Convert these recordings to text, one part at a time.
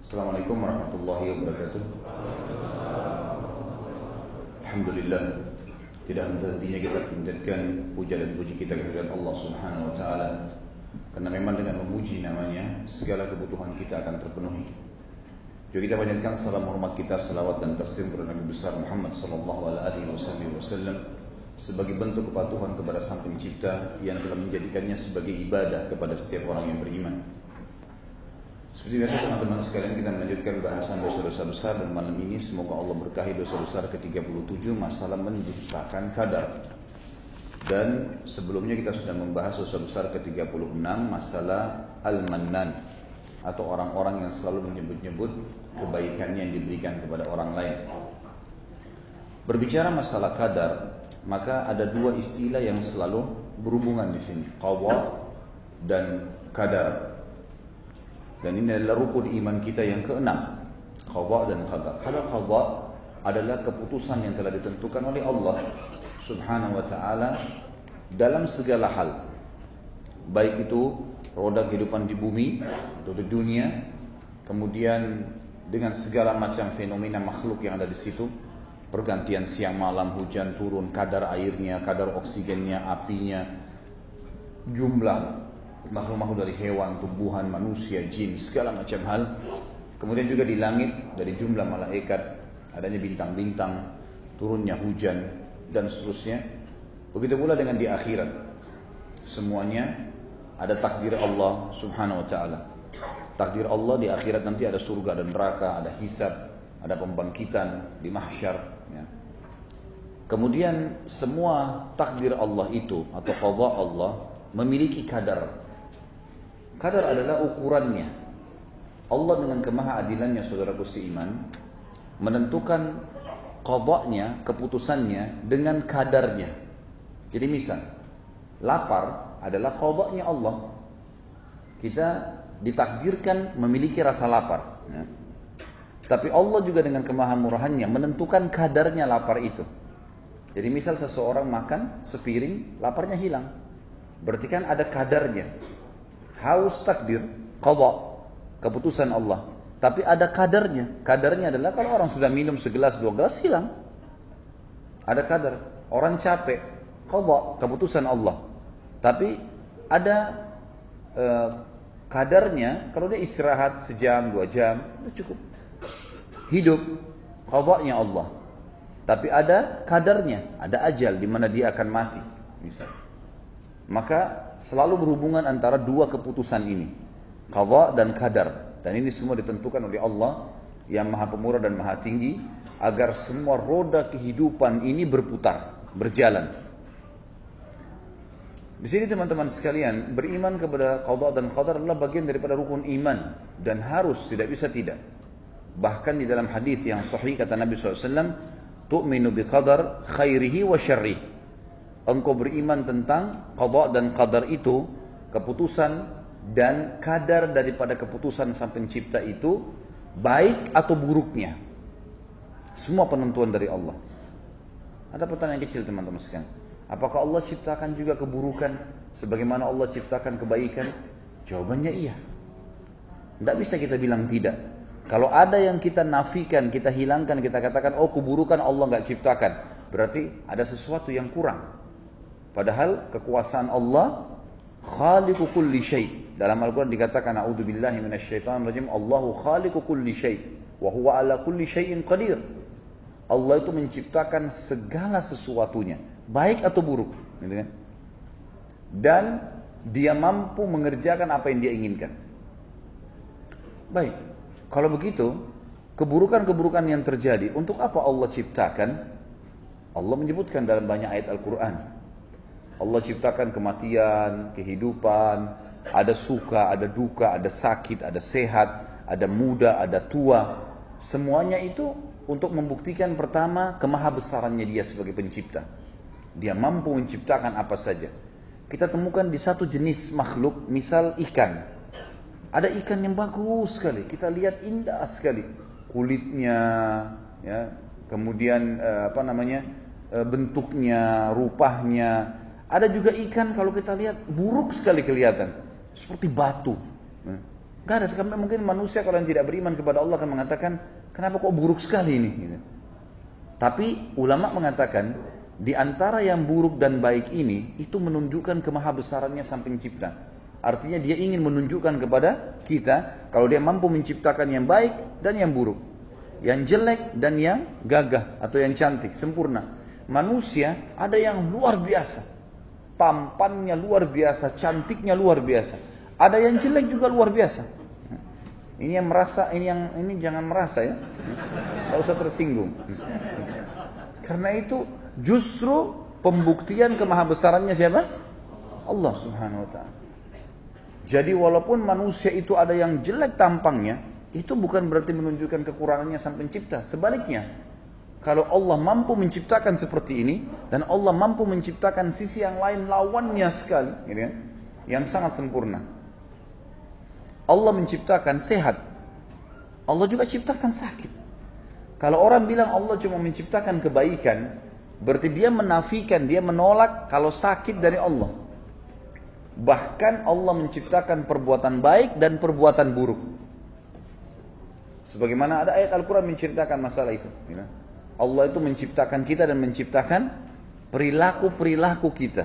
Assalamualaikum warahmatullahi wabarakatuh. Alhamdulillah, tidak henti-hentinya kita panjatkan puja dan puji kita kehadirat Allah Subhanahu wa taala. Karena memang dengan memuji namanya segala kebutuhan kita akan terpenuhi. Juga kita panjatkan salam hormat kita, salawat dan taslim kepada Nabi besar Muhammad sallallahu alaihi wasallam sebagai bentuk kepatuhan kepada Sang Pencipta yang telah menjadikannya sebagai ibadah kepada setiap orang yang beriman. Seperti biasa teman-teman sekalian, kita melanjutkan bahasan dosa-dosa besar, dan malam ini semoga Allah berkahi dosa besar ke-37, masalah mendustakan kadar. Dan sebelumnya kita sudah membahas dosa besar ke-36, masalah al-mannan, atau orang-orang yang selalu menyebut-nyebut kebaikannya yang diberikan kepada orang lain. Berbicara masalah kadar, maka ada dua istilah yang selalu berhubungan di sini, qadha dan kadar. Dan ini adalah rukun iman kita yang keenam, qadha dan qadar. Kalau qadha adalah keputusan yang telah ditentukan oleh Allah Subhanahu wa taala dalam segala hal, baik itu roda kehidupan di bumi atau di dunia, kemudian dengan segala macam fenomena makhluk yang ada di situ, pergantian siang malam, hujan turun, kadar airnya, kadar oksigennya, apinya, jumlah makhluk-makhluk dari hewan, tumbuhan, manusia, jin, segala macam hal. Kemudian juga di langit dari jumlah malaikat, adanya bintang-bintang, turunnya hujan, dan seterusnya. Begitu pula dengan di akhirat, semuanya ada takdir Allah Subhanahu wa taala. Takdir Allah di akhirat nanti ada surga dan neraka, ada hisab, ada pembangkitan di mahsyar, ya. Kemudian semua takdir Allah itu atau qadha Allah memiliki kadar. Kadar adalah ukurannya. Allah dengan kemahaadilannya, saudaraku seiman, menentukan qadanya, keputusannya dengan kadarnya. Jadi misal, lapar adalah qadanya Allah. Kita ditakdirkan memiliki rasa lapar, ya. Tapi Allah juga dengan kemahamurahannya menentukan kadarnya lapar itu. Jadi misal seseorang makan sepiring, laparnya hilang. Berarti kan ada kadarnya. Haus takdir, qadha, keputusan Allah. Tapi ada kadarnya. Kadarnya adalah kalau orang sudah minum segelas, dua gelas, hilang. Ada kadar. Orang capek, qadha, keputusan Allah. Tapi ada kadarnya, kalau dia istirahat sejam, 2 jam, cukup. Hidup, qadhanya Allah. Tapi ada kadarnya, ada ajal di mana dia akan mati, misalnya. Maka selalu berhubungan antara dua keputusan ini, qadha dan kadar. Dan ini semua ditentukan oleh Allah yang maha pemurah dan maha tinggi, agar semua roda kehidupan ini berputar, berjalan. Di sini teman-teman sekalian, beriman kepada qadha dan qadar adalah bagian daripada rukun iman, dan harus, tidak bisa tidak. Bahkan di dalam hadis yang sahih kata Nabi SAW, tu'minu biqadar khairihi wa syarrihi. Engkau beriman tentang qadha dan qadar itu, keputusan dan kadar daripada keputusan Sang Pencipta itu, baik atau buruknya. Semua penentuan dari Allah. Ada pertanyaan kecil teman-teman sekalian. Apakah Allah ciptakan juga keburukan sebagaimana Allah ciptakan kebaikan? Jawabannya iya. Tidak bisa kita bilang tidak. Kalau ada yang kita nafikan, kita hilangkan, kita katakan, oh keburukan Allah nggak ciptakan, berarti ada sesuatu yang kurang. Padahal kekuasaan Allah khaliqu kulli syai'. Dalam Al-Quran dikatakan, a'udzubillahi minasyaitonir rajim, Allahu khaliqu kulli syai' wa huwa ala kulli syai'in qadir. Allah itu menciptakan segala sesuatunya, baik atau buruk, gitu kan? Dan dia mampu mengerjakan apa yang dia inginkan. Baik, kalau begitu, keburukan-keburukan yang terjadi, untuk apa Allah ciptakan? Allah menyebutkan dalam banyak ayat Al-Quran. Allah ciptakan kematian, kehidupan, ada suka, ada duka, ada sakit, ada sehat, ada muda, ada tua. Semuanya itu untuk membuktikan pertama kemahabesarannya dia sebagai pencipta. Dia mampu menciptakan apa saja. Kita temukan di satu jenis makhluk, misal ikan. Ada ikan yang bagus sekali, kita lihat indah sekali. Kulitnya, ya, kemudian bentuknya, rupanya. Ada juga ikan kalau kita lihat buruk sekali kelihatan, seperti batu. Gak ada. Mungkin manusia kalau yang tidak beriman kepada Allah akan mengatakan, kenapa kok buruk sekali ini? Gitu. Tapi ulama mengatakan, di antara yang buruk dan baik ini, itu menunjukkan kemahabesarannya Sang Pencipta. Artinya dia ingin menunjukkan kepada kita, kalau dia mampu menciptakan yang baik dan yang buruk. Yang jelek dan yang gagah, atau yang cantik, sempurna. Manusia ada yang luar biasa. Tampannya luar biasa, cantiknya luar biasa. Ada yang jelek juga luar biasa. Ini yang merasa, ini jangan merasa ya. Tidak usah tersinggung. Karena itu justru pembuktian kemahabesarannya siapa? Allah Subhanahu wa ta'ala. Jadi walaupun manusia itu ada yang jelek tampangnya, itu bukan berarti menunjukkan kekurangannya Sang Pencipta. Sebaliknya, kalau Allah mampu menciptakan seperti ini, dan Allah mampu menciptakan sisi yang lain lawannya sekali, gitu kan? Yang sangat sempurna. Allah menciptakan sehat, Allah juga ciptakan sakit. Kalau orang bilang Allah cuma menciptakan kebaikan, berarti dia menafikan, dia menolak kalau sakit dari Allah. Bahkan Allah menciptakan perbuatan baik dan perbuatan buruk. Sebagaimana ada ayat Al-Quran menceritakan masalah itu. Allah itu menciptakan kita dan menciptakan perilaku-perilaku kita.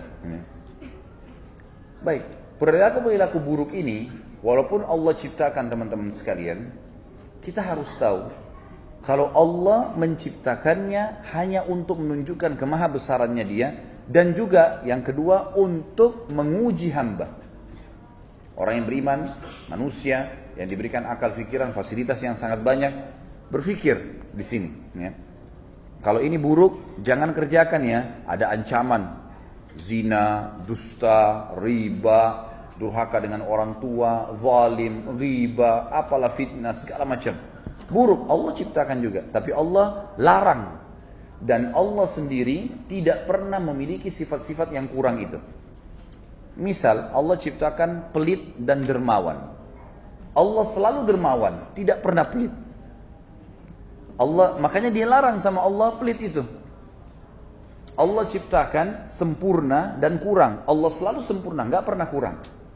Baik, perilaku-perilaku buruk ini, walaupun Allah ciptakan teman-teman sekalian, kita harus tahu, kalau Allah menciptakannya hanya untuk menunjukkan kemahabesarannya dia, dan juga yang kedua untuk menguji hamba. Orang yang beriman, manusia yang diberikan akal pikiran, fasilitas yang sangat banyak, berpikir di sini. Ya. Kalau ini buruk, jangan kerjakan ya. Ada ancaman, zina, dusta, riba, durhaka dengan orang tua, zalim, riba, apalah fitnah, segala macam. Buruk, Allah ciptakan juga. Tapi Allah larang. Dan Allah sendiri tidak pernah memiliki sifat-sifat yang kurang itu. Misal, Allah ciptakan pelit dan dermawan. Allah selalu dermawan, tidak pernah pelit. Allah, makanya dia larang sama Allah pelit itu. Allah ciptakan sempurna dan kurang. Allah selalu sempurna, nggak pernah kurang.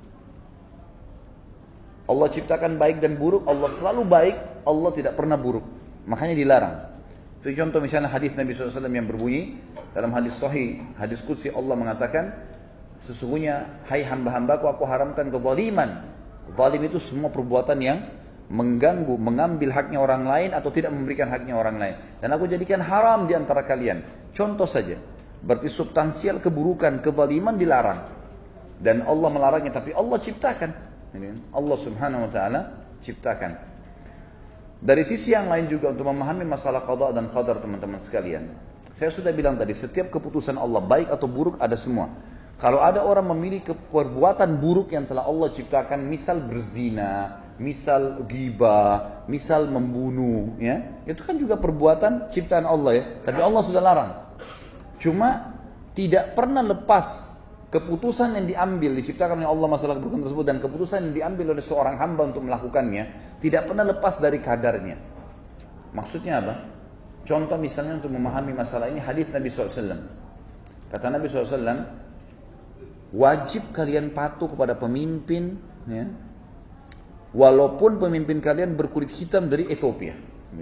Allah ciptakan baik dan buruk, Allah selalu baik, Allah tidak pernah buruk. Makanya dilarang. Itu contoh misalnya hadis Nabi SAW yang berbunyi, dalam hadis sahih, hadis qudsi Allah mengatakan, sesungguhnya, hai hamba-hambaku, aku haramkan kezaliman. Zalim itu semua perbuatan yang mengganggu, mengambil haknya orang lain atau tidak memberikan haknya orang lain. Dan aku jadikan haram di antara kalian. Contoh saja, berarti substansial keburukan, kezaliman dilarang. Dan Allah melarangnya, tapi Allah ciptakan. Allah Subhanahu wa ta'ala ciptakan. Dari sisi yang lain juga untuk memahami masalah qada dan qadar teman-teman sekalian. Saya sudah bilang tadi, setiap keputusan Allah baik atau buruk ada semua. Kalau ada orang memilih perbuatan buruk yang telah Allah ciptakan, misal berzina, misal ghibah, misal membunuh, ya, itu kan juga perbuatan ciptaan Allah ya. Tapi Allah sudah larang. Cuma tidak pernah lepas keputusan yang diambil, diciptakan oleh Allah masalah keburukan tersebut, dan keputusan yang diambil oleh seorang hamba untuk melakukannya, tidak pernah lepas dari kadarnya. Maksudnya apa? Contoh misalnya untuk memahami masalah ini, hadis Nabi SAW. Kata Nabi SAW, wajib kalian patuh kepada pemimpin, ya, walaupun pemimpin kalian berkulit hitam dari Ethiopia.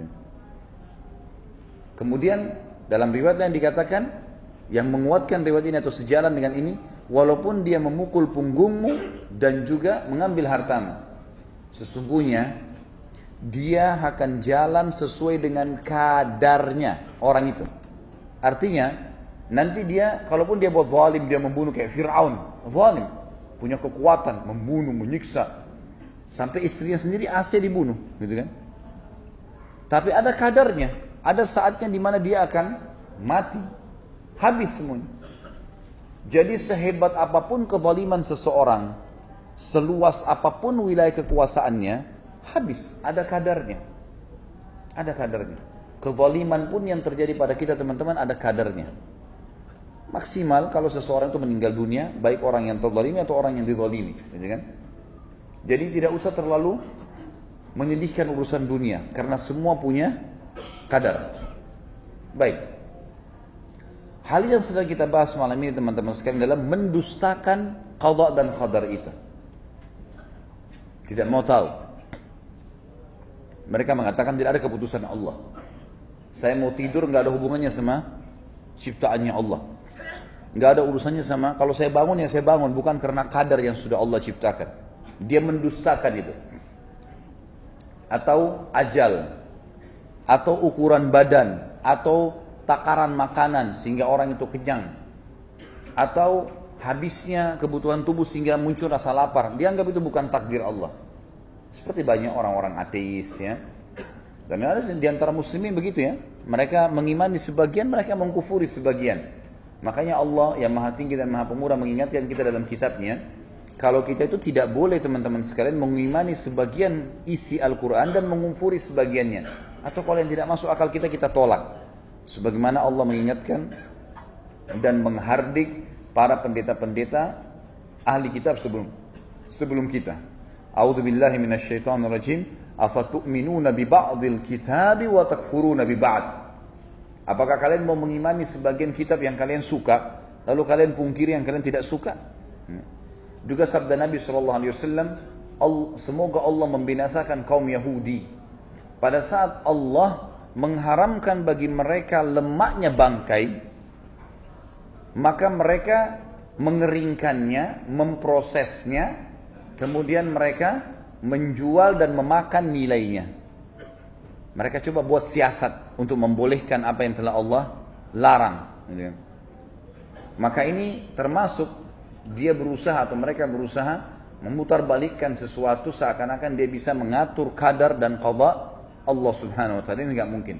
Kemudian dalam riwayat yang dikatakan, yang menguatkan riwayat ini atau sejalan dengan ini, walaupun dia memukul punggungmu dan juga mengambil hartamu, sesungguhnya dia akan jalan sesuai dengan kadarnya orang itu. Artinya nanti dia, kalaupun dia buat zalim, dia membunuh kayak Fir'aun, zalim, punya kekuatan, membunuh, menyiksa, sampai istrinya sendiri Asia dibunuh, gitu kan? Tapi ada kadarnya, ada saatnya di mana dia akan mati, habis semuanya. Jadi sehebat apapun kezaliman seseorang, seluas apapun wilayah kekuasaannya, habis, ada kadarnya. Ada kadarnya. Kezaliman pun yang terjadi pada kita teman-teman ada kadarnya. Maksimal kalau seseorang itu meninggal dunia, baik orang yang terzalimi atau orang yang dizalimi, gitu kan? Jadi tidak usah terlalu menyedihkan urusan dunia, karena semua punya kadar. Baik. Hal yang sedang kita bahas malam ini teman-teman sekalian adalah mendustakan qada dan qadar itu. Tidak mau tahu. Mereka mengatakan tidak ada keputusan Allah. Saya mau tidur nggak ada hubungannya sama ciptaannya Allah. Nggak ada urusannya sama, kalau saya bangun ya saya bangun, bukan karena kadar yang sudah Allah ciptakan. Dia mendustakan itu. Atau ajal, atau ukuran badan, atau takaran makanan sehingga orang itu kenyang, atau habisnya kebutuhan tubuh sehingga muncul rasa lapar. Dianggap itu bukan takdir Allah. Seperti banyak orang-orang ateis ya. Dan ada di antara muslimin begitu ya. Mereka mengimani sebagian, mereka mengkufuri sebagian. Makanya Allah yang maha tinggi dan maha pemurah mengingatkan kita dalam kitabnya, kalau kita itu tidak boleh teman-teman sekalian mengimani sebagian isi Al-Quran dan mengkufuri sebagiannya. Atau kalau yang tidak masuk akal kita, kita tolak. Sebagaimana Allah mengingatkan dan menghardik para pendeta-pendeta ahli kitab sebelum kita. A'udzubillahi minasyaitonirrajim. Afatu'minuna bi ba'dil kitabi wa takfuruna bi ba'd. Apakah kalian mau mengimani sebagian kitab yang kalian suka, lalu kalian pungkiri yang kalian tidak suka? Juga sabda Nabi SAW, semoga Allah membinasakan kaum Yahudi. Pada saat Allah mengharamkan bagi mereka lemaknya bangkai, maka mereka mengeringkannya, memprosesnya, kemudian mereka menjual dan memakan nilainya. Mereka coba buat siasat untuk membolehkan apa yang telah Allah larang. Maka ini termasuk dia berusaha atau mereka berusaha memutarbalikkan sesuatu seakan-akan dia bisa mengatur kadar dan qada Allah Subhanahu wa taala. Ini enggak mungkin.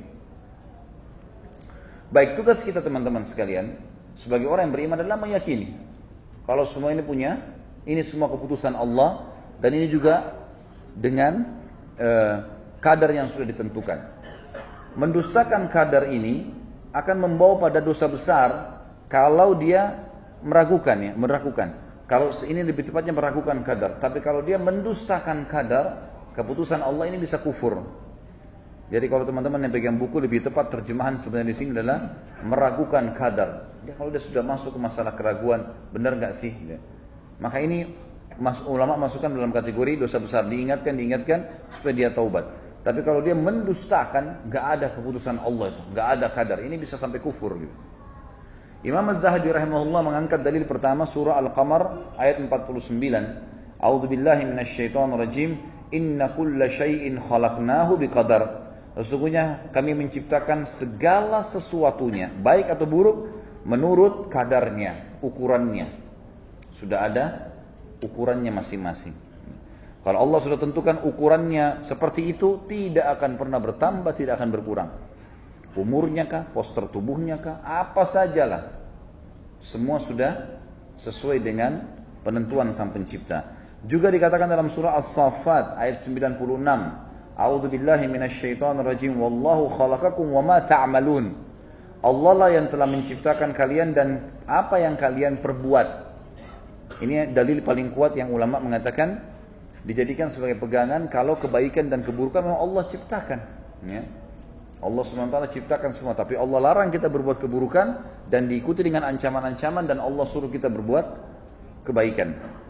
Baik, tugas kita teman-teman sekalian sebagai orang yang beriman adalah meyakini kalau semua ini ini semua keputusan Allah, dan ini juga dengan kadar yang sudah ditentukan. Mendustakan kadar ini akan membawa pada dosa besar kalau dia meragukan. Kalau ini lebih tepatnya meragukan kadar. Tapi kalau dia mendustakan kadar, keputusan Allah ini bisa kufur. Jadi kalau teman-teman yang pegang buku, lebih tepat terjemahan sebenarnya di sini adalah meragukan kadar. Kalau dia sudah masuk ke masalah keraguan, benar nggak sih? Maka ini ulama masukkan dalam kategori dosa besar. Diingatkan supaya dia taubat. Tapi kalau dia mendustakan, nggak ada keputusan Allah itu, nggak ada kadar. Ini bisa sampai kufur gitu. Imam Az-Zahabi rahimahullah mengangkat dalil pertama surah Al-Qamar ayat 49. A'udzubillahi minasyaitonirrajim. Inna kulla syai'in khalaqnahu biqadar. Sesungguhnya kami menciptakan segala sesuatunya, baik atau buruk, menurut kadarnya, ukurannya. Sudah ada ukurannya masing-masing. Kalau Allah sudah tentukan ukurannya seperti itu, tidak akan pernah bertambah, tidak akan berkurang. Umurnya kah, postur tubuhnya kah, apa sajalah. Semua sudah sesuai dengan penentuan Sang Pencipta. Juga dikatakan dalam surah As-Saffat ayat 96. A'udzubillahi minasyaitonirrajim. Wallahu khalaqakum wama ta'malun. Allah lah yang telah menciptakan kalian dan apa yang kalian perbuat. Ini dalil paling kuat yang ulama mengatakan dijadikan sebagai pegangan kalau kebaikan dan keburukan memang Allah ciptakan. Ya. Allah SWT ciptakan semua, tapi Allah larang kita berbuat keburukan dan diikuti dengan ancaman-ancaman, dan Allah suruh kita berbuat kebaikan.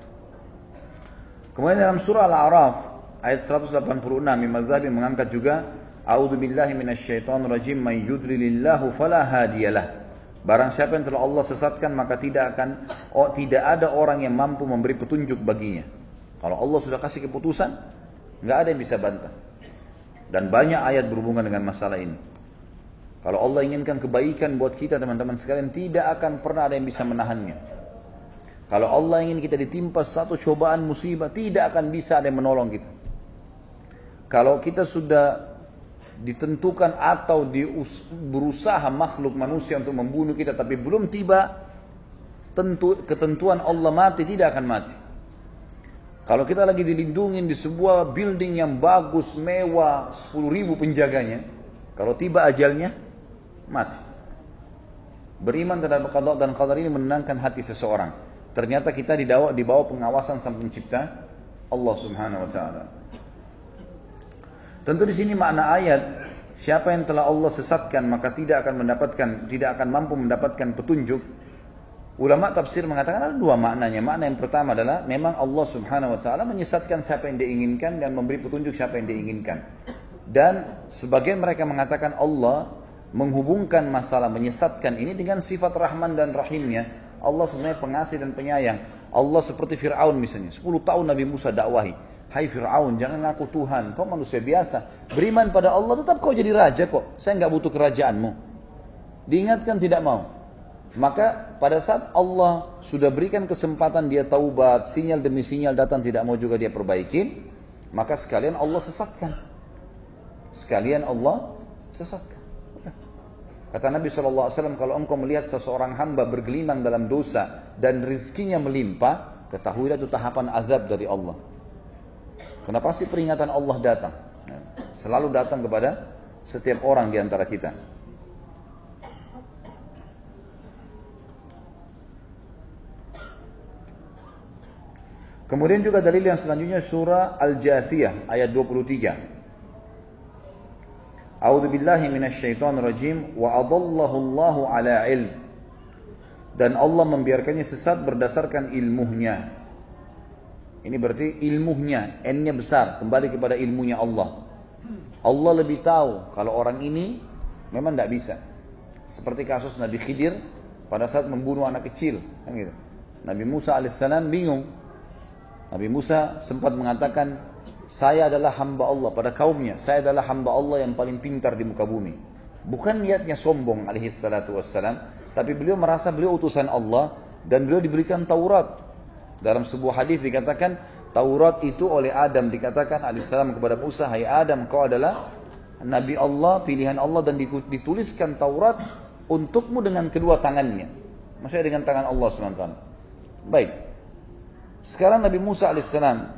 Kemudian dalam surah Al-A'raf ayat 186 Imam Az-Zahabi mengangkat juga A'udzubillahi minasyaitonirrajim may yudlilillahu fala hadiyalah. Barang siapa yang telah Allah sesatkan maka tidak ada orang yang mampu memberi petunjuk baginya. Kalau Allah sudah kasih keputusan, nggak ada yang bisa bantah. Dan banyak ayat berhubungan dengan masalah ini. Kalau Allah inginkan kebaikan buat kita teman-teman sekalian, tidak akan pernah ada yang bisa menahannya. Kalau Allah ingin kita ditimpa satu cobaan musibah, tidak akan bisa ada yang menolong kita. Kalau kita sudah ditentukan atau berusaha makhluk manusia untuk membunuh kita, tapi belum tiba ketentuan Allah mati, tidak akan mati. Kalau kita lagi dilindungi di sebuah building yang bagus, mewah, 10.000 penjaganya, kalau tiba ajalnya, mati. Beriman terhadap qada dan qadar ini menenangkan hati seseorang. Ternyata kita di bawah pengawasan Sang Pencipta, Allah Subhanahu wa taala. Tentu di sini makna ayat, siapa yang telah Allah sesatkan maka tidak akan mampu mendapatkan petunjuk. Ulama tafsir mengatakan ada dua maknanya. Makna yang pertama adalah memang Allah Subhanahu wa taala menyesatkan siapa yang dia inginkan dan memberi petunjuk siapa yang dia inginkan. Dan sebagian mereka mengatakan Allah menghubungkan masalah menyesatkan ini dengan sifat Rahman dan Rahimnya. Allah sebenarnya pengasih dan penyayang. Allah seperti Fir'aun misalnya, 10 tahun Nabi Musa dakwahi, hai Fir'aun jangan ngaku Tuhan, kau manusia biasa, beriman pada Allah tetap kau jadi raja kok, saya nggak butuh kerajaanmu. Diingatkan tidak mau. Maka pada saat Allah sudah berikan kesempatan dia taubat, sinyal demi sinyal datang tidak mau juga dia perbaikin, maka sekalian Allah sesatkan. Sekalian Allah sesatkan. Kata Nabi SAW, kalau engkau melihat seseorang hamba bergelimang dalam dosa dan rizkinya melimpah, ketahuilah itu tahapan azab dari Allah. Kenapa sih peringatan Allah datang? Selalu datang kepada setiap orang di antara kita. Kemudian juga dalil yang selanjutnya surah Al-Jathiyah ayat 23. A'udzu billahi minasyaitonir rajim wa adallahu Allahu ala ilm. Dan Allah membiarkannya sesat berdasarkan ilmunya. Ini berarti ilmunya, N-nya besar, kembali kepada ilmunya Allah. Allah lebih tahu kalau orang ini memang tidak bisa. Seperti kasus Nabi Khidir pada saat membunuh anak kecil, kan gitu. Nabi Musa alaihissalam bingung. Nabi Musa sempat mengatakan, saya adalah hamba Allah pada kaumnya. Saya adalah hamba Allah yang paling pintar di muka bumi. Bukan niatnya sombong alaihissalatu wassalam, tapi beliau merasa beliau utusan Allah dan beliau diberikan Taurat. Dalam sebuah hadis dikatakan Taurat itu oleh Adam dikatakan alaihissalam kepada Musa, hai Adam, kau adalah Nabi Allah, pilihan Allah, dan dituliskan Taurat untukmu dengan kedua tangannya. Maksudnya dengan tangan Allah SWT. Baik. Sekarang Nabi Musa alaihissalam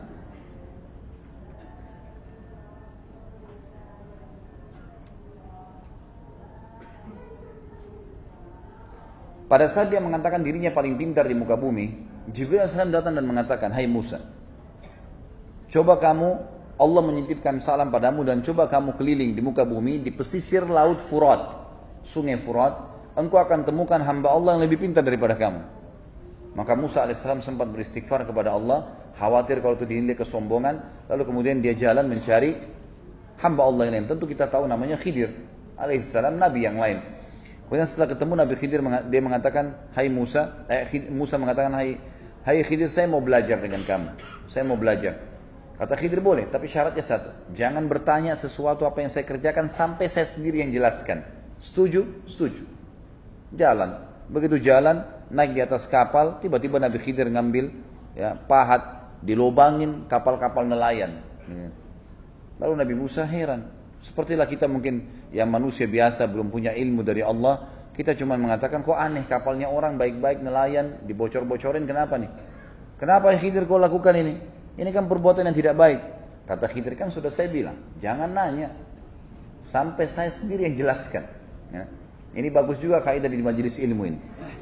pada saat dia mengatakan dirinya paling pintar di muka bumi, Jibril AS datang dan mengatakan, hai Musa, coba kamu, Allah menitipkan salam padamu dan coba kamu keliling di muka bumi, di pesisir laut Furat, sungai Furat, engkau akan temukan hamba Allah yang lebih pintar daripada kamu. Maka Musa AS sempat beristighfar kepada Allah, khawatir kalau itu dinilai kesombongan, lalu kemudian dia jalan mencari hamba Allah yang lain. Tentu kita tahu namanya Khidir alaihissalam, nabi yang lain. Kemudian setelah ketemu Nabi Khidir, dia mengatakan, hai Musa, Musa mengatakan, hai Khidir, saya mau belajar dengan kamu. Saya mau belajar. Kata Khidir, boleh, tapi syaratnya satu. Jangan bertanya sesuatu apa yang saya kerjakan sampai saya sendiri yang jelaskan. Setuju? Setuju. Jalan. Begitu jalan, naik di atas kapal, tiba-tiba Nabi Khidir ngambil pahat, dilobangin kapal-kapal nelayan. Lalu Nabi Musa heran. Sepertilah kita mungkin yang manusia biasa belum punya ilmu dari Allah, kita cuma mengatakan kok aneh kapalnya orang baik-baik nelayan dibocor-bocorin, kenapa nih? Kenapa Khidir kau lakukan ini? Ini kan perbuatan yang tidak baik. Kata Khidir, kan sudah saya bilang, jangan nanya sampai saya sendiri yang jelaskan. Ya. Ini bagus juga kaidah di majelis ilmu ini.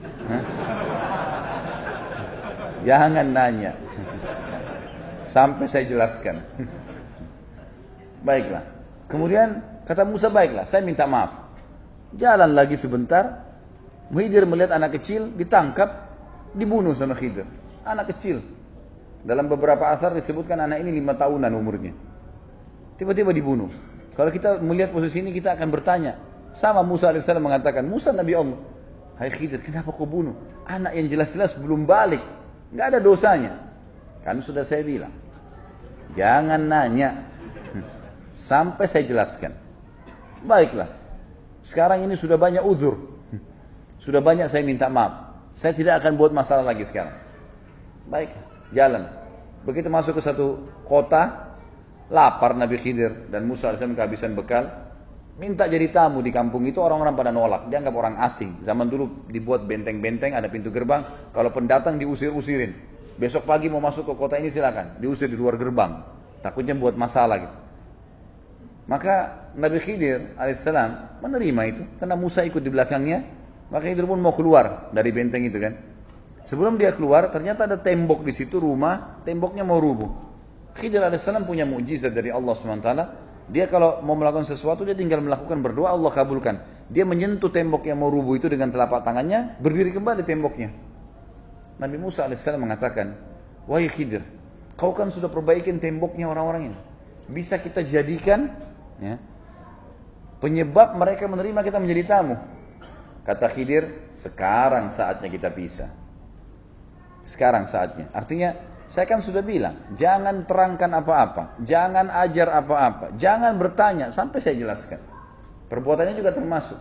Jangan nanya sampai saya jelaskan. Baiklah. Kemudian kata Musa, baiklah, saya minta maaf. Jalan lagi sebentar, Khidir melihat anak kecil ditangkap, dibunuh sama Khidir. Anak kecil. Dalam beberapa asar disebutkan anak ini 5 tahunan umurnya. Tiba-tiba dibunuh. Kalau kita melihat posisi ini, kita akan bertanya. Sama Musa AS mengatakan, Musa Nabi Allah, hai Khidir, kenapa kau bunuh? Anak yang jelas-jelas belum balik, nggak ada dosanya. Kan sudah saya bilang, jangan nanya sampai saya jelaskan. Baiklah. Sekarang ini sudah banyak uzur. Sudah banyak saya minta maaf. Saya tidak akan buat masalah lagi sekarang. Baik, jalan. Begitu masuk ke satu kota, lapar Nabi Khidir dan Musa AS kehabisan bekal, minta jadi tamu di kampung itu, orang-orang pada nolak. Dianggap orang asing. Zaman dulu dibuat benteng-benteng, ada pintu gerbang. Kalau pendatang diusir-usirin. Besok pagi mau masuk ke kota ini silakan, diusir di luar gerbang. Takutnya buat masalah gitu. Maka Nabi Khidir alaihissalam menerima itu karena Musa ikut di belakangnya. Maka Khidir pun mau keluar dari benteng itu kan. Sebelum dia keluar, ternyata ada tembok di situ, rumah, temboknya mau rubuh. Khidir alaihissalam punya mukjizat dari Allah SWT. Dia kalau mau melakukan sesuatu, dia tinggal melakukan berdoa, Allah kabulkan. Dia menyentuh tembok yang mau rubuh itu dengan telapak tangannya, berdiri kembali temboknya. Nabi Musa alaihissalam mengatakan, wahai Khidir, kau kan sudah perbaikin temboknya orang-orang ini. Bisa kita jadikan Ya. Penyebab mereka menerima kita menjadi tamu. Kata Khidir, sekarang saatnya kita pisah. Sekarang saatnya. Artinya, saya kan sudah bilang, jangan terangkan apa-apa, jangan ajar apa-apa, jangan bertanya sampai saya jelaskan. Perbuatannya juga termasuk.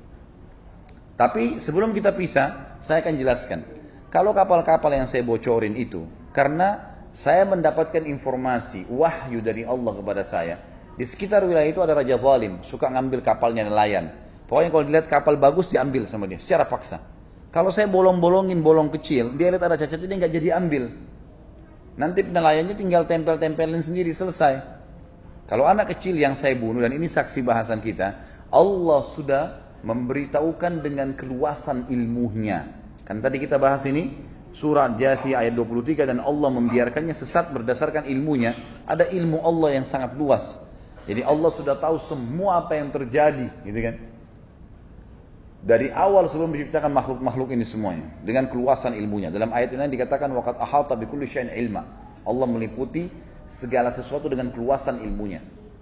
Tapi sebelum kita pisah, saya akan jelaskan. Kalau kapal-kapal yang saya bocorin itu, karena saya mendapatkan informasi, wahyu dari Allah kepada saya. Di sekitar wilayah itu ada raja zalim, suka ngambil kapalnya nelayan. Pokoknya kalau dilihat kapal bagus diambil sama dia, secara paksa. Kalau saya bolong-bolongin bolong kecil, dia lihat ada cacat ini nggak jadi ambil. Nanti nelayannya tinggal tempel-tempelin sendiri, selesai. Kalau anak kecil yang saya bunuh, dan ini saksi bahasan kita, Allah sudah memberitahukan dengan keluasan ilmunya. Kan tadi kita bahas ini, surat Jathiyah ayat 23, dan Allah membiarkannya sesat berdasarkan ilmunya. Ada ilmu Allah yang sangat luas. Jadi Allah sudah tahu semua apa yang terjadi, gitu kan? Dari awal sebelum menciptakan makhluk-makhluk ini semuanya dengan keluasan ilmunya. Dalam ayat ini dikatakan waqad ahata bikulli syai'in ilma. Allah meliputi segala sesuatu dengan keluasan ilmunya.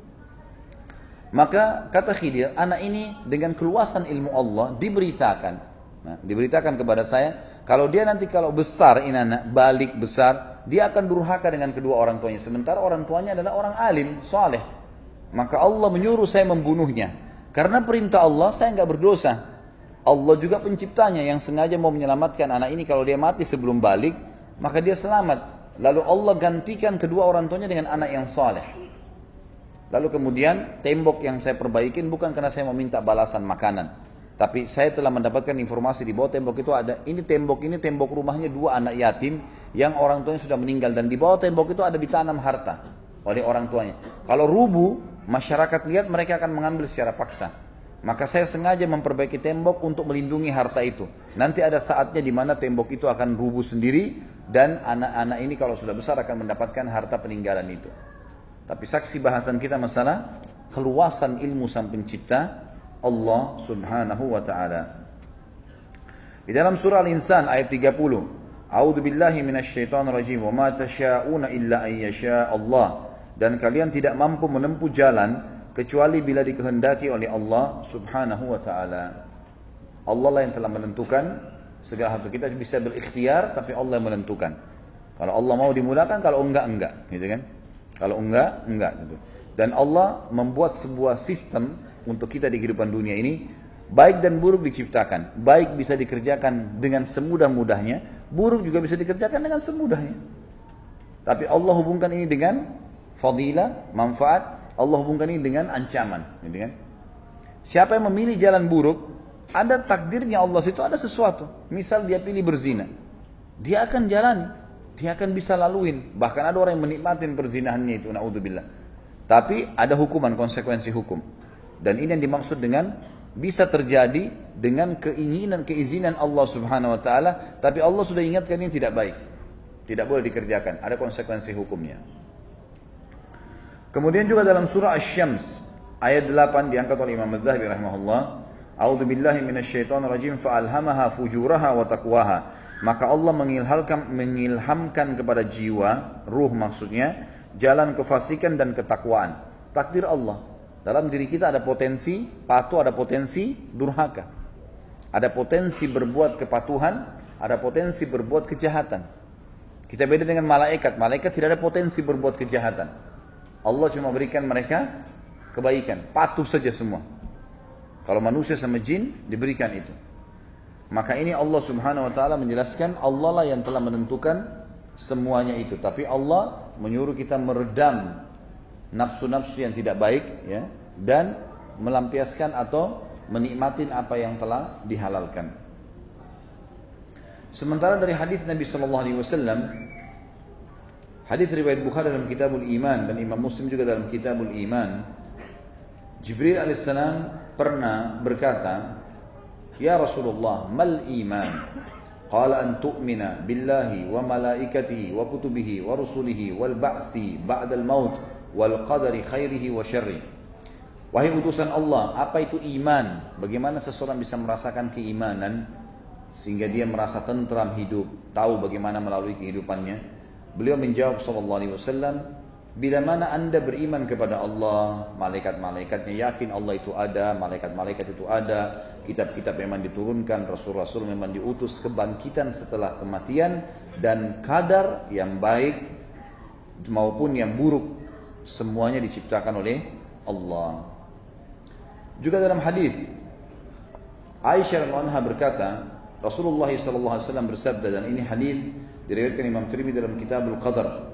Maka kata Khidir, anak ini dengan keluasan ilmu Allah diberitakan. Nah, diberitakan kepada saya, kalau dia nanti kalau besar ini anak balik besar, dia akan durhaka dengan kedua orang tuanya. Sementara orang tuanya adalah orang alim, saleh. Maka Allah menyuruh saya membunuhnya. Karena perintah Allah, saya enggak berdosa. Allah juga penciptanya yang sengaja mau menyelamatkan anak ini. Kalau dia mati sebelum balik, maka dia selamat. Lalu Allah gantikan kedua orang tuanya dengan anak yang saleh. Lalu kemudian tembok yang saya perbaikin bukan karena saya mau minta balasan makanan, tapi saya telah mendapatkan informasi di bawah tembok itu ada, ini tembok rumahnya dua anak yatim yang orang tuanya sudah meninggal, dan di bawah tembok itu ada ditanam harta oleh orang tuanya. Kalau rubuh, masyarakat lihat mereka akan mengambil secara paksa. Maka saya sengaja memperbaiki tembok untuk melindungi harta itu. Nanti ada saatnya di mana tembok itu akan rubuh sendiri, dan anak-anak ini kalau sudah besar akan mendapatkan harta peninggalan itu. Tapi saksi bahasan kita masalah keluasan ilmu sang pencipta Allah subhanahu wa ta'ala. Di dalam surah Al-Insan ayat 30, A'udzu billahi minasyaitonir rajim, wa ma tasyauna illa an yasha Allah. Dan kalian tidak mampu menempuh jalan kecuali bila dikehendaki oleh Allah subhanahu wa ta'ala. Allah lah yang telah menentukan segala hal. Kita bisa berikhtiar, tapi Allah yang menentukan. Kalau Allah mau dimudahkan, kalau enggak, gitu kan? Kalau enggak, gitu. Dan Allah membuat sebuah sistem untuk kita di kehidupan dunia ini, baik dan buruk diciptakan. Baik bisa dikerjakan dengan semudah-mudahnya, buruk juga bisa dikerjakan dengan semudahnya. Tapi Allah hubungkan ini dengan fadilah, manfaat. Allah hubungkan ini dengan ancaman, gitu kan? Siapa yang memilih jalan buruk, ada takdirnya Allah situ, ada sesuatu. Misal dia pilih berzina, dia akan jalani, dia akan bisa laluin. Bahkan ada orang yang menikmatin perzinahannya itu, naudzubillah. Tapi ada hukuman, konsekuensi hukum. Dan ini yang dimaksud dengan bisa terjadi dengan keizinan Allah subhanahu wa ta'ala. Tapi Allah sudah ingatkan ini tidak baik, tidak boleh dikerjakan, ada konsekuensi hukumnya. Kemudian juga dalam surah Asy-Syams ayat 8 diangkat oleh Imam Az-Zahabi rahimahullah, A'udzu billahi minasyaitonir rajim fa'alhamaha fujuraha wa taqwaha. Maka Allah mengilhamkan kepada jiwa, ruh maksudnya, jalan kefasikan dan ketakwaan. Takdir Allah. Dalam diri kita ada potensi patuh, ada potensi durhaka. Ada potensi berbuat kepatuhan, ada potensi berbuat kejahatan. Kita beda dengan malaikat. Malaikat tidak ada potensi berbuat kejahatan. Allah cuma berikan mereka kebaikan, patuh saja semua. Kalau manusia sama jin diberikan itu. Maka ini Allah subhanahu wa ta'ala menjelaskan, Allah lah yang telah menentukan semuanya itu. Tapi Allah menyuruh kita meredam nafsu-nafsu yang tidak baik, ya, dan melampiaskan atau menikmatin apa yang telah dihalalkan. Sementara dari hadis Nabi SAW, hadis riwayat Bukhari dalam Kitabul Iman dan Imam Muslim juga dalam Kitabul Iman, Jibril alaihissalam pernah berkata, Ya Rasulullah, mal iman? Qala an tu'mina billahi wa malaikatihi wa kutubihi wa rusulihi wal ba'thi ba'dal maut wal qadari khairihi wa syarri. Wahai utusan Allah, apa itu iman? Bagaimana seseorang bisa merasakan keimanan sehingga dia merasa tentram hidup, tahu bagaimana melalui kehidupannya? Beliau menjawab sallallahu alaihi wasallam, Bila mana Anda beriman kepada Allah, malaikat-malaikatnya, yakin Allah itu ada, malaikat-malaikat itu ada, kitab-kitab memang diturunkan, rasul-rasul memang diutus, kebangkitan setelah kematian, dan kadar yang baik maupun yang buruk semuanya diciptakan oleh Allah. Juga dalam hadis Aisyah radhiyallahu anha berkata, Rasulullah sallallahu alaihi wasallam bersabda, dan ini hadis diriwayatkan Imam Tirmidzi dalam Kitabul Qadar.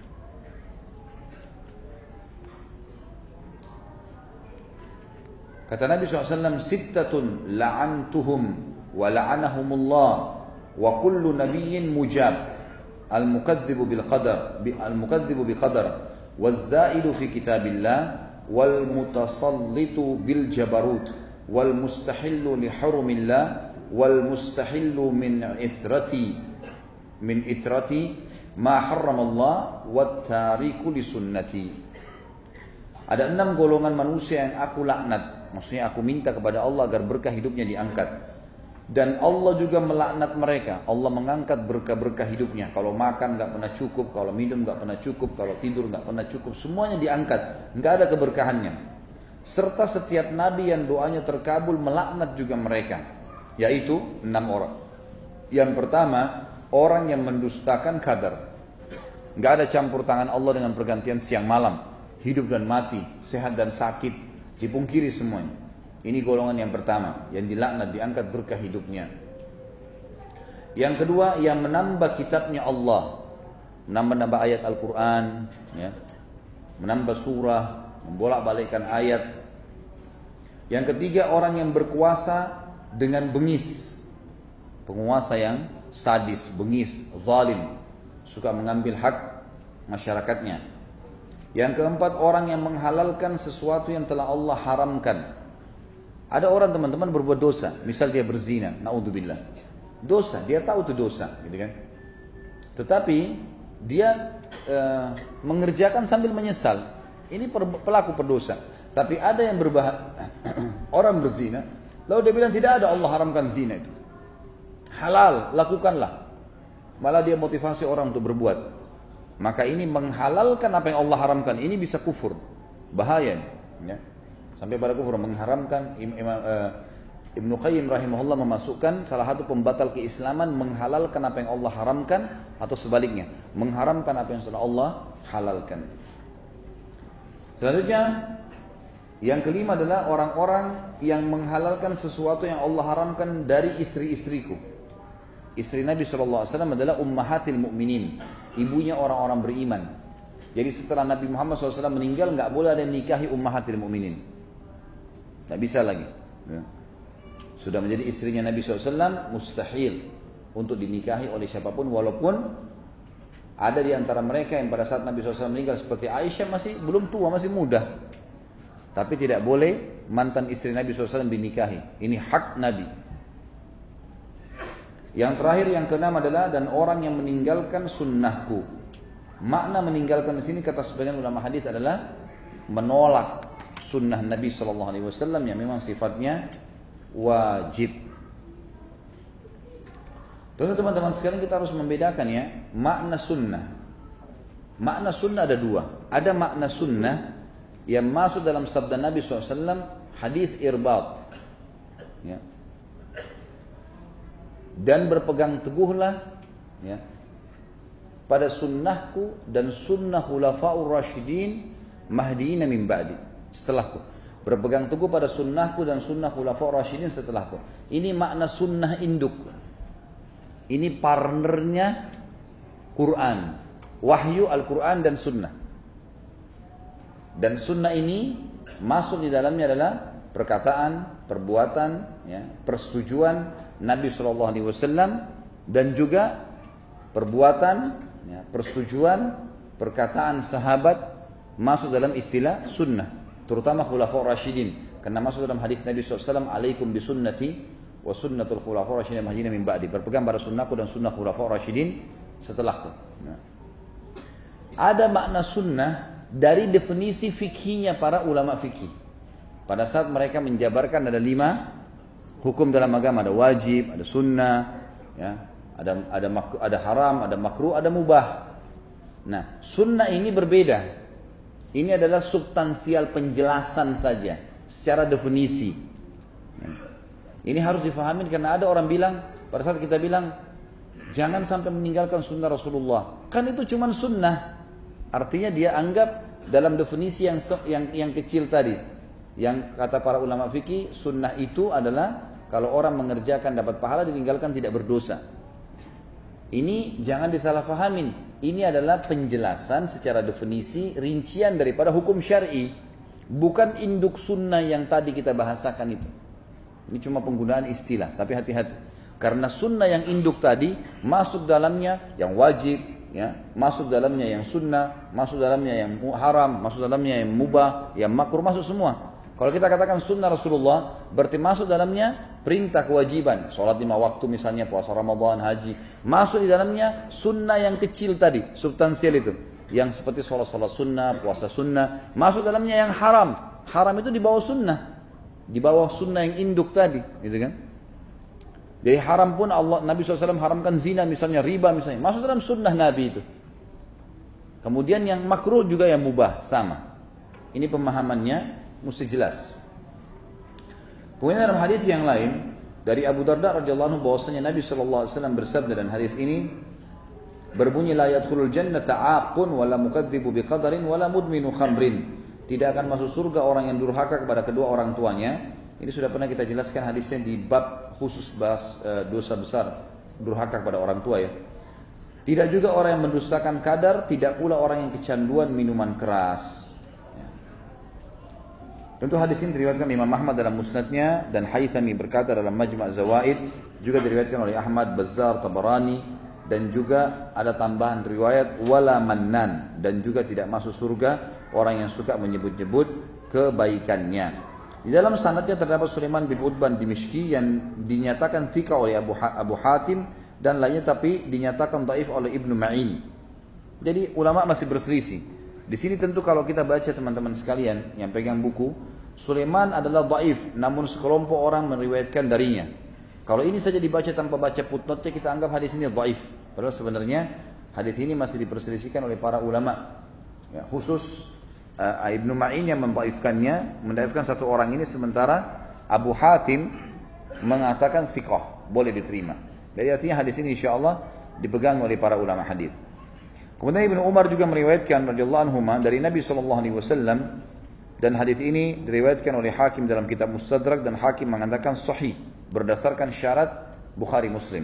Kata Nabi SAW, sittatun la'antuhum wa la'anahumullah wa kullu nabiyyin mujab. Al-mukadzibu bil qadar, al-mukadzibu bi qadar, waz-za'idu fi kitabillah, wal mutasallitu bil jabarut, wal mustahillu li hurumillah, wal mustahillu min itrati ma harramallah, wat tariku li sunnati. Ada 6 golongan manusia yang aku laknat. Maksudnya aku minta kepada Allah agar berkah hidupnya diangkat. Dan Allah juga melaknat mereka. Allah mengangkat berkah-berkah hidupnya. Kalau makan gak pernah cukup, kalau minum gak pernah cukup, kalau tidur gak pernah cukup, semuanya diangkat. Gak ada keberkahannya. Serta setiap nabi yang doanya terkabul melaknat juga mereka. Yaitu 6 orang. Yang pertama, orang yang mendustakan qadar. Gak ada campur tangan Allah dengan pergantian siang malam, hidup dan mati, sehat dan sakit, dipungkiri semuanya. Ini golongan yang pertama, yang dilaknat, diangkat berkah hidupnya. Yang kedua, yang menambah kitabnya Allah, menambah ayat Al-Quran, ya, menambah surah, membolak-balikkan ayat. Yang ketiga, orang yang berkuasa dengan bengis, penguasa yang sadis, bengis, zalim, suka mengambil hak masyarakatnya. Yang keempat, orang yang menghalalkan sesuatu yang telah Allah haramkan. Ada orang teman-teman berbuat dosa, misal dia berzina, naudzubillah. Dosa, dia tahu itu dosa, gitu kan? Tetapi dia mengerjakan sambil menyesal. Ini pelaku berdosa. Tapi ada yang orang berzina, lalu dia bilang tidak ada, Allah haramkan zina itu. Halal, lakukanlah. Malah dia motivasi orang untuk berbuat. Maka ini menghalalkan apa yang Allah haramkan. Ini bisa kufur, bahaya, ya. Sampai pada kufur, mengharamkan. Ibnu Qayyim rahimahullah memasukkan salah satu pembatal keislaman, menghalalkan apa yang Allah haramkan, atau sebaliknya, mengharamkan apa yang sudah Allah halalkan. Selanjutnya, yang kelima adalah orang-orang yang menghalalkan sesuatu yang Allah haramkan dari istri-istriku. Istri Nabi SAW adalah ummahatil mu'minin, ibunya orang-orang beriman. Jadi setelah Nabi Muhammad SAW meninggal, nggak boleh ada yang nikahi ummahatil mu'minin, nggak bisa lagi, ya. Sudah menjadi istrinya Nabi SAW, mustahil untuk dinikahi oleh siapapun, walaupun ada di antara mereka yang pada saat Nabi SAW meninggal, seperti Aisyah, masih belum tua, masih muda. Tapi tidak boleh mantan istri Nabi SAW dinikahi. Ini hak Nabi. Yang terakhir, yang keenam adalah dan orang yang meninggalkan sunnahku. Makna meninggalkan di sini kata sebagian ulama hadis adalah menolak sunnah Nabi SAW yang memang sifatnya wajib. Tentu teman-teman sekalian, kita harus membedakan ya makna sunnah. Makna sunnah ada 2. Ada makna sunnah yang masuk dalam sabda Nabi SAW, hadis irbat, ya. Dan berpegang teguhlah, ya, pada sunnahku dan sunnah khulafaur rasyidin mahdiina min ba'di, setelahku. Berpegang teguh pada sunnahku dan sunnah khulafaur rasyidin setelahku. Ini makna sunnah induk. Ini partnernya Quran, wahyu Al-Quran dan sunnah. Dan sunnah ini masuk di dalamnya adalah perkataan, perbuatan, ya, persetujuan Nabi SAW, dan juga perbuatan, ya, persetujuan, perkataan sahabat masuk dalam istilah sunnah, terutama khulafaur rasyidin, karena masuk dalam hadis Nabi SAW, alaikum bisunnati wa sunnatul khulafaur rasyidin mahdiina min ba'di, berpegang pada sunnahku dan sunnah khulafaur rasyidin setelahku. Nah, ada makna sunnah dari definisi fikihnya para ulama fikih. Pada saat mereka menjabarkan ada 5 hukum dalam agama, ada wajib, ada sunnah, ya, ada haram, ada makruh, ada mubah. Nah, sunnah ini berbeda Ini adalah substansial penjelasan saja, secara definisi. Ini harus difahami karena ada orang bilang, pada saat kita bilang, jangan sampai meninggalkan sunnah Rasulullah. Kan itu cuma sunnah. Artinya dia anggap dalam definisi yang kecil tadi. Yang kata para ulama fikih, sunnah itu adalah kalau orang mengerjakan dapat pahala, ditinggalkan tidak berdosa. Ini jangan disalahfahamin. Ini adalah penjelasan secara definisi, rincian daripada hukum syar'i. Bukan induk sunnah yang tadi kita bahasakan itu. Ini cuma penggunaan istilah, tapi hati-hati. Karena sunnah yang induk tadi, masuk dalamnya yang wajib, ya, masuk dalamnya yang sunnah, masuk dalamnya yang haram, masuk dalamnya yang mubah, yang makruh, masuk semua. Kalau kita katakan sunnah Rasulullah, berarti masuk dalamnya perintah kewajiban. Sholat 5 waktu misalnya, puasa Ramadan, haji. Masuk di dalamnya sunnah yang kecil tadi, substansial itu. Yang seperti sholat sunnah, puasa sunnah. Masuk dalamnya yang haram. Haram itu di bawah sunnah. Di bawah sunnah yang induk tadi. Gitu kan? Jadi haram pun Nabi SAW haramkan zina misalnya, riba misalnya. Masuk dalam sunnah Nabi itu. Kemudian yang makruh juga yang mubah, sama. Ini pemahamannya. Mesti jelas. Kemudian dalam hadis yang lain dari Abu Darda radhiyallahu anhu bahwasanya Nabi sallallahu alaihi wasallam bersabda, dan hadis ini berbunyi, la yadkhulul jannata 'aqun wala mukadzibu biqadarin wala mudminu khamrin. Tidak akan masuk surga orang yang durhaka kepada kedua orang tuanya. Ini sudah pernah kita jelaskan hadisnya di bab khusus bahas dosa besar durhaka kepada orang tua, ya. Tidak juga orang yang mendustakan kadar, tidak pula orang yang kecanduan minuman keras. Tentu hadis ini diriwayatkan Imam Ahmad dalam musnadnya, dan Haythami berkata dalam Majma' Zawaid, juga diriwayatkan oleh Ahmad, Bazzar, Tabarani, dan juga ada tambahan riwayat wala mannan, dan juga tidak masuk surga orang yang suka menyebut-nyebut kebaikannya. Di dalam sanadnya terdapat Sulaiman bin Utban Dimishki yang dinyatakan thika oleh Abu Hatim dan lainnya, tapi dinyatakan dhaif oleh Ibnu Ma'in. Jadi ulama masih berselisih. Di sini tentu kalau kita baca teman-teman sekalian yang pegang buku, Sulaiman adalah dhaif, namun sekelompok orang meriwayatkan darinya. Kalau ini saja dibaca tanpa baca footnote-nya, kita anggap hadis ini dhaif. Padahal sebenarnya hadis ini masih diperselisihkan oleh para ulama. Ya, khusus Ibnu Ma'in yang mendhaifkan satu orang ini, sementara Abu Hatim mengatakan thiqah, boleh diterima. Jadi artinya hadis ini insyaallah dipegang oleh para ulama hadis. Kemudian Ibnu Umar juga meriwayatkan radhiyallahu anhuma dari Nabi SAW, dan hadis ini diriwayatkan oleh Hakim dalam kitab Mustadrak, dan Hakim mengatakan sahih berdasarkan syarat Bukhari Muslim.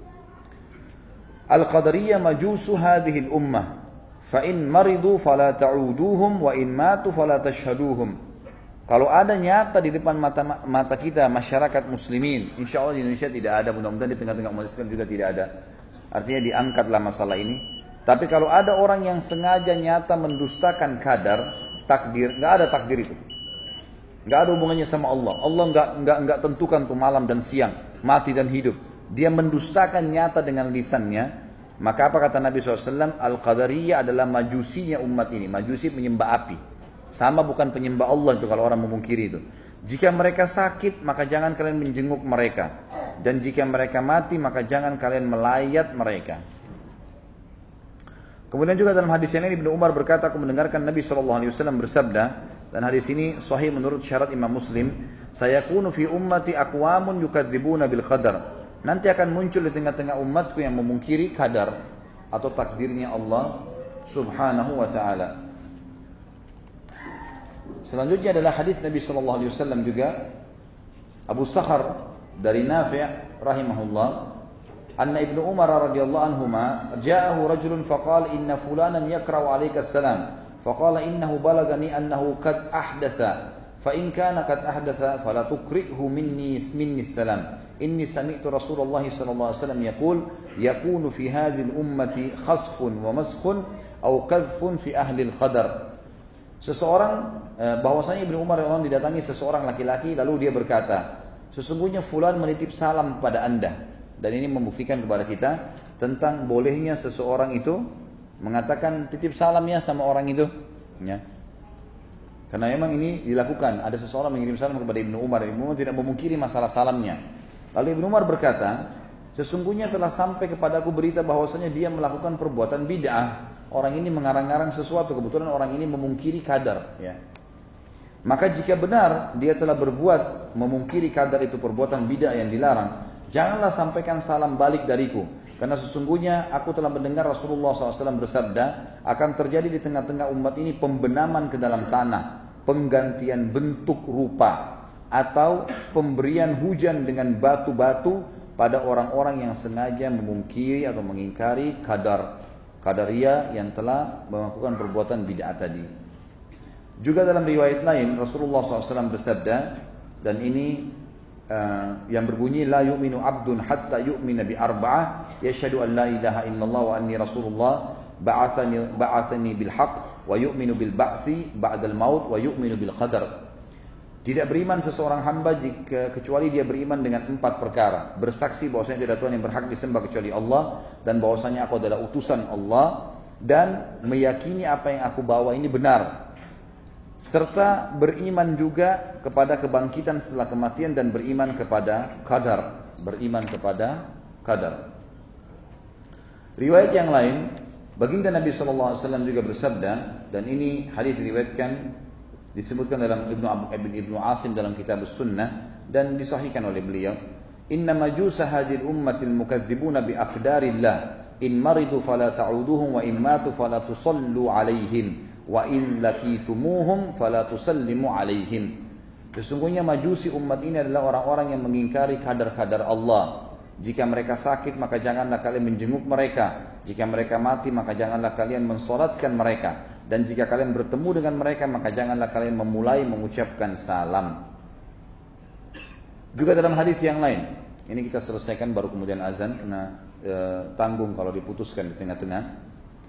Al-Qadariyah majusu hadhihi al-ummah, fa in maridu fala ta'uduhum wa in matu fala tashhaduhum. Kalau ada nyata di depan mata kita masyarakat muslimin, insyaallah di Indonesia tidak ada, mudah-mudahan di tengah-tengah umat Islam juga tidak ada. Artinya diangkatlah masalah ini. Tapi kalau ada orang yang sengaja nyata mendustakan kadar, takdir, nggak ada takdir itu, nggak ada hubungannya sama Allah. Allah nggak tentukan tuh malam dan siang, mati dan hidup. Dia mendustakan nyata dengan lisannya. Maka apa kata Nabi SAW? Al-Qadariyah adalah majusinya umat ini. Majusi penyembah api. Sama bukan penyembah Allah itu kalau orang memungkiri itu. Jika mereka sakit, maka jangan kalian menjenguk mereka. Dan jika mereka mati, maka jangan kalian melayat mereka. Kemudian juga dalam hadis yang ini Ibnu Umar berkata, aku mendengarkan Nabi SAW bersabda, dan hadis ini sahih menurut syarat Imam Muslim, sayakunu fi ummati aqwamun yukadzibuna bil qadar. Nanti akan muncul di tengah-tengah umatku yang memungkiri kadar atau takdirnya Allah Subhanahu wa taala. Selanjutnya adalah hadis Nabi SAW juga, Abu Sakhar dari Nafi' rahimahullah, أن ابن عمر رضي الله عنهما جاءه رجل فقال إن فلانا يقرأ عليك السلام فقال إنه بلغني أنه قد أحدث فإن كان قد أحدث فلا تقرئه مني السلام إني سمعت رسول الله صلى الله عليه وسلم يقول يكون في هذه الأمة خسف ومسخ أو كذف في أهل القدر. Seseorang, bahwasanya Ibnu Umar didatangi seseorang laki-laki, lalu dia berkata, sesungguhnya fulan menitip salam pada anda. Dan ini membuktikan kepada kita tentang bolehnya seseorang itu mengatakan titip salamnya sama orang itu, ya. Karena memang ini dilakukan. Ada seseorang mengirim salam kepada Ibnu Umar. Ibnu Umar tidak memungkiri masalah salamnya. Lalu Ibnu Umar berkata, sesungguhnya telah sampai kepadaku berita bahwasanya dia melakukan perbuatan bid'ah. orang ini mengarang-arang sesuatu, kebetulan orang ini memungkiri qadar, ya. Maka jika benar dia telah berbuat memungkiri qadar itu perbuatan bid'ah yang dilarang, janganlah sampaikan salam balik dariku. Karena sesungguhnya aku telah mendengar Rasulullah SAW bersabda, akan terjadi di tengah-tengah umat ini pembenaman ke dalam tanah, penggantian bentuk rupa, atau pemberian hujan dengan batu-batu pada orang-orang yang sengaja memungkiri atau mengingkari qadariyah yang telah melakukan perbuatan bid'ah tadi. Juga dalam riwayat lain Rasulullah SAW bersabda, dan ini yang berbunyi, la yu'minu abdun hatta yu'mina bi arba'ah, yashhadu an la ilaha illallah wa anni rasulullah, ba'athani bil haqq, wa yu'minu bil ba'thi ba'dal maut, wa yu'minu bil qadar. Tidak beriman seseorang hamba kecuali dia beriman dengan 4 perkara. Bersaksi bahwasanya tidak ada Tuhan yang berhak disembah kecuali Allah, dan bahwasanya aku adalah utusan Allah, dan meyakini apa yang aku bawa ini benar, serta beriman juga kepada kebangkitan setelah kematian, dan beriman kepada qadar. Beriman kepada qadar. Riwayat yang lain, baginda Nabi SAW juga bersabda, dan ini hadis diriwayatkan, disebutkan dalam Ibnu Asim dalam kitab Sunnah, dan disahihkan oleh beliau, inna majusa hadil ummatil mukadzibuna bi aqdarillah, in maridu fala ta'uduhum, wa in matu fala tusallu alaihim, wa in lakitumuhum fala tusallimu alaihim. Sesungguhnya majusi umat ini adalah orang-orang yang mengingkari kadar-kadar Allah. Jika mereka sakit maka janganlah kalian menjenguk mereka, jika mereka mati maka janganlah kalian mensolatkan mereka, dan jika kalian bertemu dengan mereka maka janganlah kalian memulai mengucapkan salam. Juga dalam hadis yang lain, ini kita selesaikan baru kemudian azan, karena tanggung kalau diputuskan di tengah-tengah.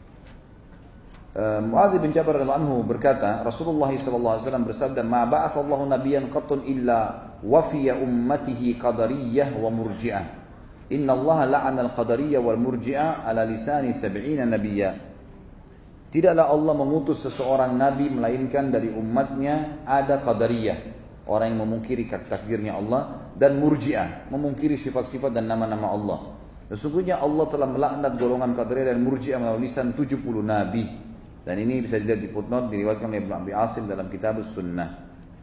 Muadz bin Jabal radhiyallahu anhu berkata, Rasulullah SAW bersabda, ma ba'atsallahu nabiyyan qattun illa wafiya ummatihi qadariyah wa murji'ah. Inna Allah la'ana al-qadariyah wal murji'ah ala lisani 70 nabiyya. Tidaklah Allah mengutus seseorang nabi melainkan dari umatnya ada qadariyah, orang yang memungkiri takdirnya Allah, dan murji'ah, memungkiri sifat-sifat dan nama-nama Allah. Sesungguhnya Allah telah melaknat golongan qadariyah dan murji'ah melalui lisan 70 nabi. Dan ini bisa dilihat di footnote, diriwayatkan oleh Ibnu Abi Asim dalam kitab Sunnah.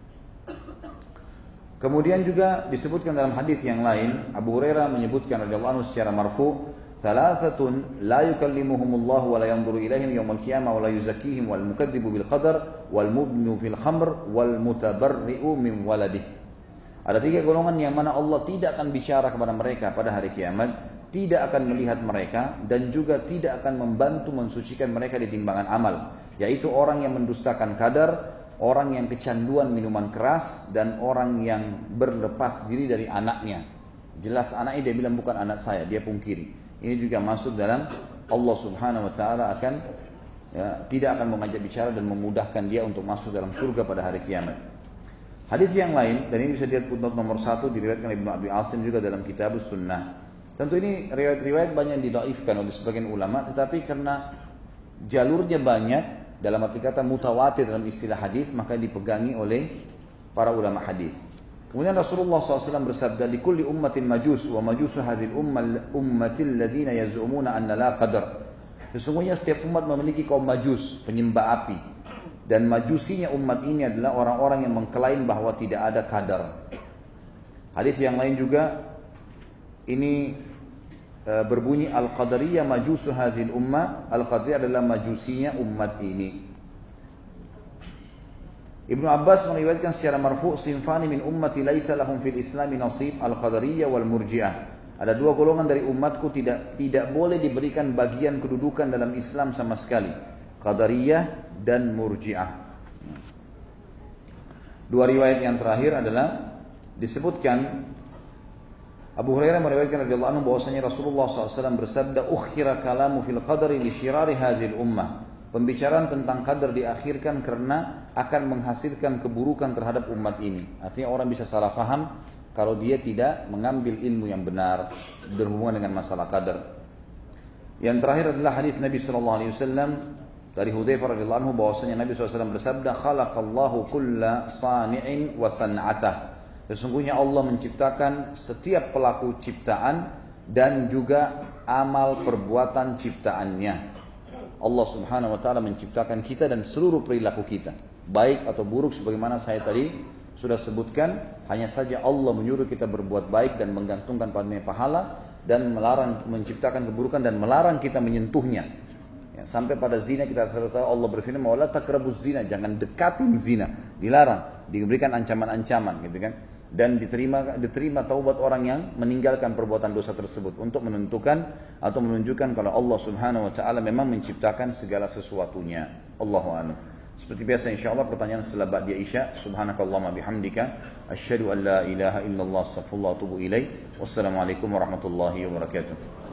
Kemudian juga disebutkan dalam hadis yang lain, Abu Hurairah menyebutkan radhiyallahu anhu secara marfu, "Thalathatun la yukallimuhumullahu wa la yanzuru ilaihim yaumil qiyamah wa la yuzakkihim wal mukadzibu bil qadar wal mubnu fil khamr wal mutabarri'u min waladih." Ada 3 golongan yang mana Allah tidak akan bicara kepada mereka pada hari kiamat, tidak akan melihat mereka, dan juga tidak akan membantu mensucikan mereka di timbangan amal, yaitu orang yang mendustakan qadar, orang yang kecanduan minuman keras, dan orang yang berlepas diri dari anaknya. Jelas anaknya dia bilang bukan anak saya, dia pungkiri. Ini juga masuk dalam Allah Subhanahu wa taala akan tidak akan mengajak bicara dan memudahkan dia untuk masuk dalam surga pada hari kiamat. Hadis yang lain, dan ini bisa dilihat footnote nomor 1, diriwayatkan Ibnu Abi Asim juga dalam kitab Sunnah. Tentu ini riwayat-riwayat banyak didaifkan oleh sebagian ulama, tetapi karena jalurnya banyak, dalam arti kata mutawatir dalam istilah hadis, maka dipegangi oleh para ulama hadis. Kemudian Rasulullah SAW bersabda, likulli ummatin majus wa majusu hadhil ummatil ladina yaz'umuna anna la qadar. Sesungguhnya setiap umat memiliki kaum majus, penyembah api, dan majusinya umat ini adalah orang-orang yang mengklaim bahwa tidak ada qadar. Hadis yang lain juga ini berbunyi, al-qadariyah majusu hadhil ummah, al-qadariyah adalah majusinya umat ini. Ibnu Abbas meriwayatkan secara marfu', sinfani min ummati laisa lahum fil islami nasib, al-qadariyah wal murji'ah. Ada 2 golongan dari umatku tidak boleh diberikan bagian kedudukan dalam Islam sama sekali, qadariyah dan murji'ah. 2 riwayat yang terakhir adalah disebutkan Abu Hurairah meriwayatkan radhiyallahu anhu bahwasanya Rasulullah SAW bersabda, ukhira kalamu fil qadari li syirari hadhil ummah. Pembicaraan tentang qadar diakhirkan karena akan menghasilkan keburukan terhadap umat ini. Artinya orang bisa salah faham kalau dia tidak mengambil ilmu yang benar berhubungan dengan masalah qadar. Yang terakhir adalah hadis Nabi SAW dari Hudzaifah radhiyallahu anhu bahwasanya Nabi SAW bersabda, khalaqallahu kulla sani'in wa san'atah. Sesungguhnya Allah menciptakan setiap pelaku ciptaan dan juga amal perbuatan ciptaannya. Allah Subhanahu wa taala menciptakan kita dan seluruh perilaku kita, baik atau buruk sebagaimana saya tadi sudah sebutkan. Hanya saja Allah menyuruh kita berbuat baik dan menggantungkan padanya pahala, dan melarang menciptakan keburukan dan melarang kita menyentuhnya. Ya, sampai pada zina kita selalu tahu Allah berfirman, "Wala taqrabuz zina", jangan dekatin zina, dilarang, diberikan ancaman-ancaman gitu kan. Dan diterima taubat orang yang meninggalkan perbuatan dosa tersebut untuk menentukan atau menunjukkan kalau Allah Subhanahu wa taala memang menciptakan segala sesuatunya. Allahu a'lam. Seperti biasa insyaallah pertanyaan setelah ba'da Isya. Subhanakallahumma bihamdika asyhadu an la ilaha illallah astaghfirullah wa atubu ilaik. Wassalamualaikum warahmatullahi wabarakatuh.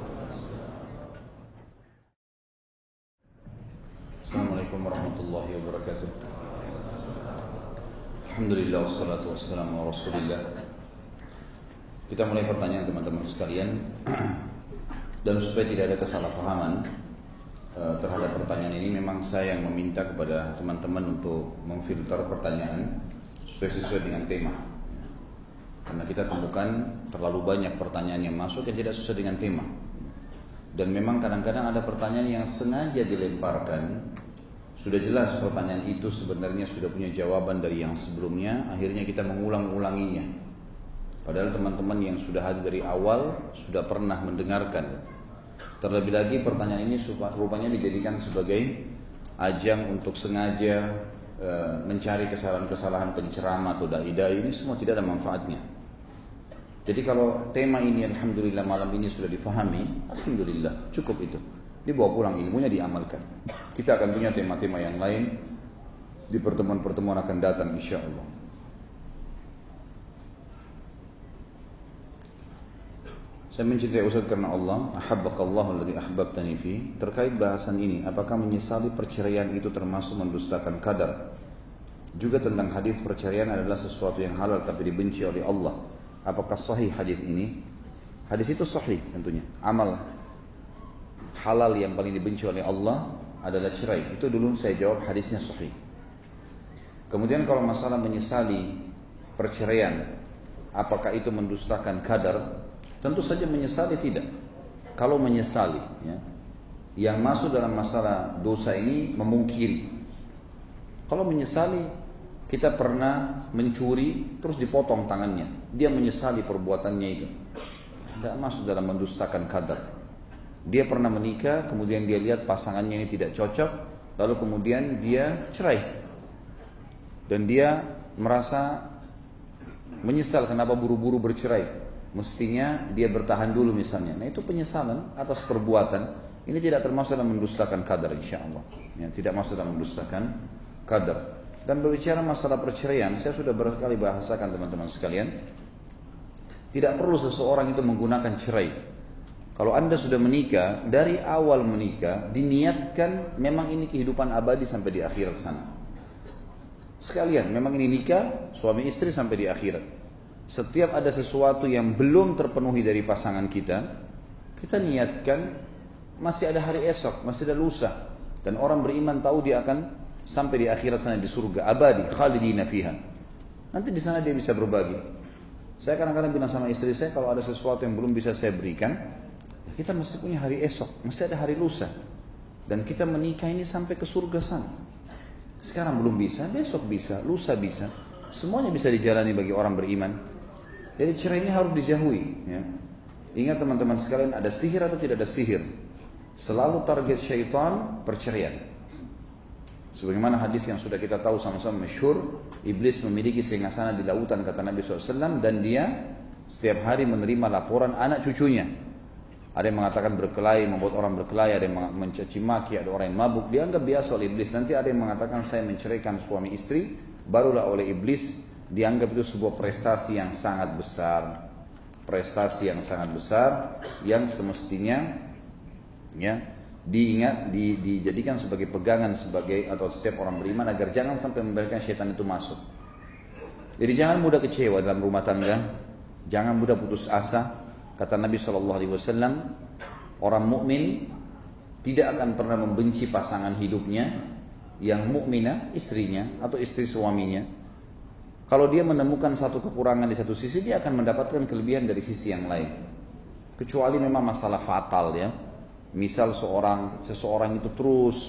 Assalamualaikum warahmatullahi wabarakatuh. Alhamdulillah wassalatu wassalamu ala Rasulillah. Kita mulai pertanyaan teman-teman sekalian. Dan supaya tidak ada kesalahpahaman terhadap pertanyaan ini, memang saya yang meminta kepada teman-teman untuk memfilter pertanyaan supaya sesuai dengan tema. Karena kita temukan terlalu banyak pertanyaan yang masuk yang tidak sesuai dengan tema. Dan memang kadang-kadang ada pertanyaan yang sengaja dilemparkan. Sudah jelas pertanyaan itu sebenarnya sudah punya jawaban dari yang sebelumnya, akhirnya kita mengulang-ulanginya. Padahal teman-teman yang sudah hadir dari awal sudah pernah mendengarkan. Terlebih lagi pertanyaan ini rupanya dijadikan sebagai ajang untuk sengaja mencari kesalahan-kesalahan penceramah atau dai-dai. Ini semua tidak ada manfaatnya. Jadi kalau tema ini alhamdulillah malam ini sudah difahami, alhamdulillah cukup itu. Dibawa pulang ilmunya, diamalkan. Kita akan punya tema-tema yang lain di pertemuan-pertemuan akan datang insyaallah. Saya mencintai Ustaz karena Allah, ahabbakallahu alladhi ahbabtani fi. Terkait bahasan ini, apakah menyesali perceraian itu termasuk mendustakan qadar? Juga tentang hadis perceraian adalah sesuatu yang halal tapi dibenci oleh Allah. Apakah sahih hadis ini? Hadis itu sahih tentunya. Amal halal yang paling dibenci oleh Allah adalah cerai. Itu dulu saya jawab hadisnya sahih. Kemudian kalau masalah menyesali perceraian, apakah itu mendustakan qadar? Tentu saja menyesali tidak. Kalau menyesali, ya, yang masuk dalam masalah dosa ini memungkiri. Kalau menyesali, kita pernah mencuri terus dipotong tangannya, dia menyesali perbuatannya itu, tidak masuk dalam mendustakan qadar. Dia pernah menikah, kemudian dia lihat pasangannya ini tidak cocok, lalu kemudian dia cerai. Dan dia merasa menyesal kenapa buru-buru bercerai. Mestinya dia bertahan dulu misalnya. Nah itu penyesalan atas perbuatan. Ini tidak termasuk dalam mendustakan qadar insyaallah. Ya, tidak masuk dalam mendustakan qadar. Dan berbicara masalah perceraian, saya sudah berkali bahasakan teman-teman sekalian. Tidak perlu seseorang itu menggunakan cerai. Kalau Anda sudah menikah, dari awal menikah, diniatkan memang ini kehidupan abadi sampai di akhirat sana. Sekalian, memang ini nikah, suami istri sampai di akhirat. Setiap ada sesuatu yang belum terpenuhi dari pasangan kita, kita niatkan masih ada hari esok, masih ada lusa. Dan orang beriman tahu dia akan sampai di akhirat sana di surga, abadi, khalidina fiha. Nanti di sana dia bisa berbagi. Saya kadang-kadang bilang sama istri saya, kalau ada sesuatu yang belum bisa saya berikan, kita masih punya hari esok, masih ada hari lusa. Dan kita menikah ini sampai ke surga sana. Sekarang belum bisa, besok bisa, lusa bisa. Semuanya bisa dijalani bagi orang beriman. Jadi cerai ini harus dijauhi. Ya. Ingat teman-teman sekalian, ada sihir atau tidak ada sihir. Selalu target syaitan perceraian. Sebagaimana hadis yang sudah kita tahu sama-sama masyhur, iblis memiliki singgasana di lautan kata Nabi SAW, dan dia setiap hari menerima laporan anak cucunya. Ada yang mengatakan berkelahi, membuat orang berkelahi, ada yang mencaci maki, ada orang yang mabuk, dianggap biasa oleh iblis. Nanti ada yang mengatakan saya menceraikan suami istri, barulah oleh iblis dianggap itu sebuah prestasi yang sangat besar. Prestasi yang sangat besar yang semestinya ya dijadikan sebagai pegangan sebagai atau setiap orang beriman agar jangan sampai membiarkan syaitan itu masuk. Jadi jangan mudah kecewa dalam rumah tangga, jangan mudah putus asa. Kata Nabi SAW, orang mukmin tidak akan pernah membenci pasangan hidupnya yang mukminah, istrinya atau istri suaminya. Kalau dia menemukan satu kekurangan di satu sisi, dia akan mendapatkan kelebihan dari sisi yang lain. Kecuali memang masalah fatal ya. Misal seseorang itu terus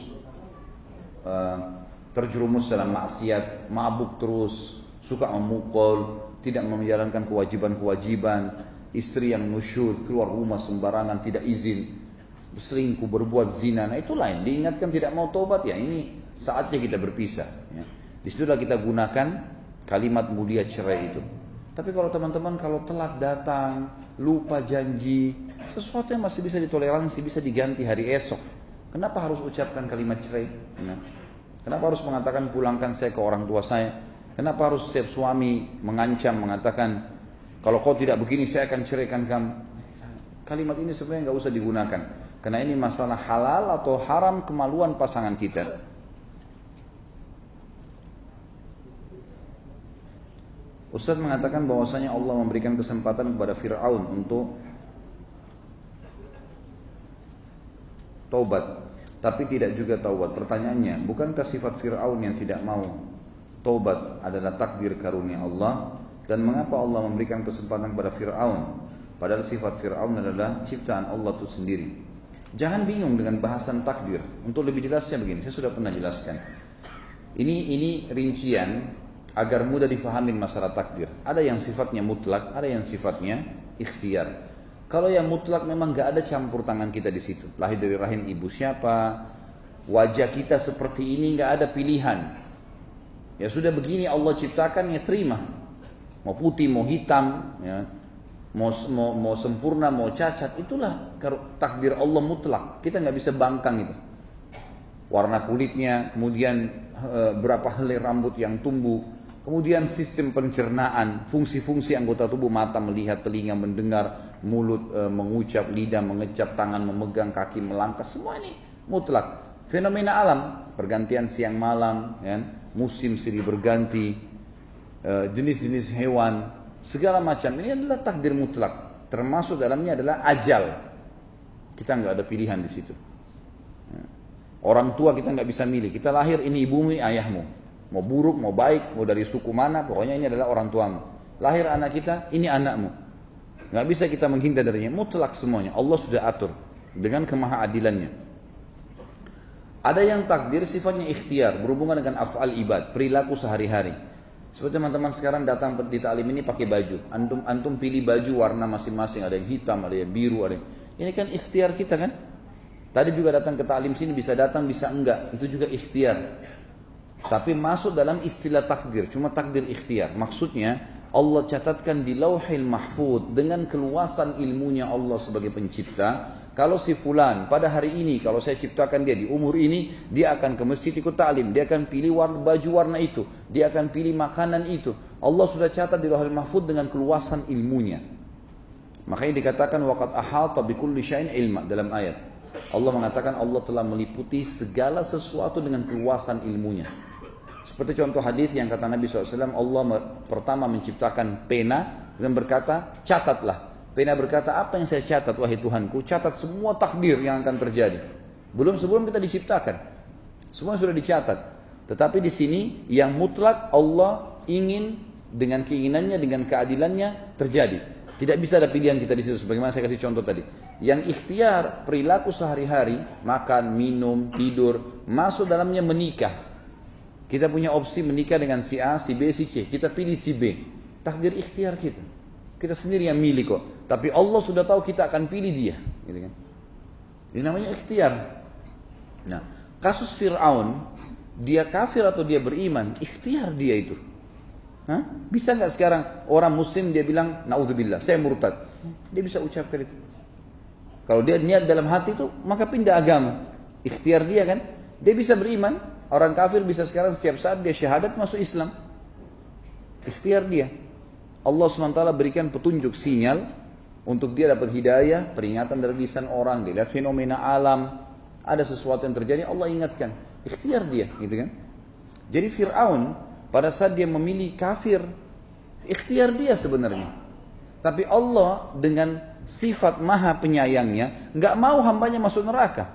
terjerumus dalam maksiat, mabuk terus, suka memukul, tidak menjalankan kewajiban-kewajiban, istri yang nusyud, keluar rumah sembarangan, tidak izin, selingkuh, berbuat zina. Nah itu lain, diingatkan tidak mau tobat, ya ini saatnya kita berpisah. Ya. Disitulah kita gunakan kalimat mulia cerai itu. Tapi kalau teman-teman kalau telat datang, lupa janji, sesuatu yang masih bisa ditoleransi, bisa diganti hari esok. Kenapa harus ucapkan kalimat cerai? Nah, kenapa harus mengatakan pulangkan saya ke orang tua saya? Kenapa harus setiap suami mengancam, mengatakan kalau kau tidak begini saya akan ceraikan kamu? Kalimat ini sebenarnya nggak usah digunakan. Karena ini masalah halal atau haram kemaluan pasangan kita. Ustaz mengatakan bahwasanya Allah memberikan kesempatan kepada Fir'aun untuk taubat, tapi tidak juga taubat. Pertanyaannya, bukankah sifat Fir'aun yang tidak mau taubat adalah takdir karunia Allah? Dan mengapa Allah memberikan kesempatan kepada Fir'aun? Padahal sifat Fir'aun adalah ciptaan Allah itu sendiri. Jangan bingung dengan bahasan takdir. Untuk lebih jelasnya begini, saya sudah pernah jelaskan. Ini rincian agar mudah difahamin masalah takdir. Ada yang sifatnya mutlak, ada yang sifatnya ikhtiar. Kalau yang mutlak memang gak ada campur tangan kita di situ. Lahir dari rahim ibu siapa, wajah kita seperti ini gak ada pilihan. Ya sudah begini Allah ciptakan, ya terima. Mau putih, mau hitam, ya. Mau sempurna, mau cacat, itulah takdir Allah mutlak. Kita gak bisa bangkang itu. Warna kulitnya, kemudian berapa helai rambut yang tumbuh, kemudian sistem pencernaan, fungsi-fungsi anggota tubuh, mata melihat, telinga mendengar, mulut mengucap, lidah mengecap, tangan memegang, kaki melangkah, semua ini mutlak. Fenomena alam, pergantian siang malam, ya, musim silih berganti, jenis-jenis hewan, segala macam, ini adalah takdir mutlak. Termasuk dalamnya adalah ajal. Kita nggak ada pilihan di situ. Orang tua kita nggak bisa milih. Kita lahir, ini ibumu, ini ayahmu. Mau buruk, mau baik, mau dari suku mana, pokoknya ini adalah orang tuamu. Lahir anak kita, ini anakmu. Nggak bisa kita menghindar darinya, mutlak semuanya. Allah sudah atur dengan kemahaadilannya. Ada yang takdir sifatnya ikhtiar, berhubungan dengan af'al ibad, perilaku sehari-hari. Seperti teman-teman sekarang datang di ta'lim ini pakai baju. Antum pilih baju warna masing-masing, ada yang hitam, ada yang biru, ada yang... Ini kan ikhtiar kita kan? Tadi juga datang ke ta'lim sini, bisa datang, bisa enggak. Itu juga ikhtiar. Tapi masuk dalam istilah takdir, cuma takdir ikhtiar. Maksudnya Allah catatkan di Lauhil Mahfuz dengan keluasan ilmunya Allah sebagai pencipta. Kalau si fulan pada hari ini, kalau saya ciptakan dia di umur ini, dia akan ke masjid ikut ta'lim, dia akan pilih baju warna itu, dia akan pilih makanan itu. Allah sudah catat di Lauhil Mahfuz dengan keluasan ilmunya. Makanya dikatakan waqad ahata bikulli syai'in ilma dalam ayat. Allah mengatakan Allah telah meliputi segala sesuatu dengan keluasan ilmunya. Seperti contoh hadis yang kata Nabi SAW, Allah pertama menciptakan pena dan berkata, catatlah. Pena berkata, apa yang saya catat wahai Tuhanku? Catat semua takdir yang akan terjadi. Sebelum kita diciptakan. Semua sudah dicatat. Tetapi di sini yang mutlak Allah ingin dengan keinginannya, dengan keadilannya terjadi. Tidak bisa ada pilihan kita di situ. Sebagaimana saya kasih contoh tadi. Yang ikhtiar, perilaku sehari-hari, makan, minum, tidur, masuk dalamnya menikah. Kita punya opsi menikah dengan si A, si B, si C. Kita pilih si B. Takdir ikhtiar kita. Kita sendiri yang milih kok. Tapi Allah sudah tahu kita akan pilih dia. Gitu kan? Ini namanya ikhtiar. Nah, kasus Fir'aun, dia kafir atau dia beriman, ikhtiar dia itu. Hah? Bisa nggak sekarang orang muslim dia bilang, naudzubillah, saya murtad. Dia bisa ucapkan itu. Kalau dia niat dalam hati itu, maka pindah agama. Ikhtiar dia kan. Dia bisa beriman. Orang kafir bisa sekarang setiap saat dia syahadat masuk Islam. Ikhtiar dia. Allah SWT berikan petunjuk sinyal untuk dia dapat hidayah, peringatan dari lisan orang, dia lihat fenomena alam, ada sesuatu yang terjadi, Allah ingatkan. Ikhtiar dia, gitu kan? Jadi Fir'aun pada saat dia memilih kafir, ikhtiar dia sebenarnya. Tapi Allah dengan sifat maha penyayangnya nggak mau hambanya masuk neraka.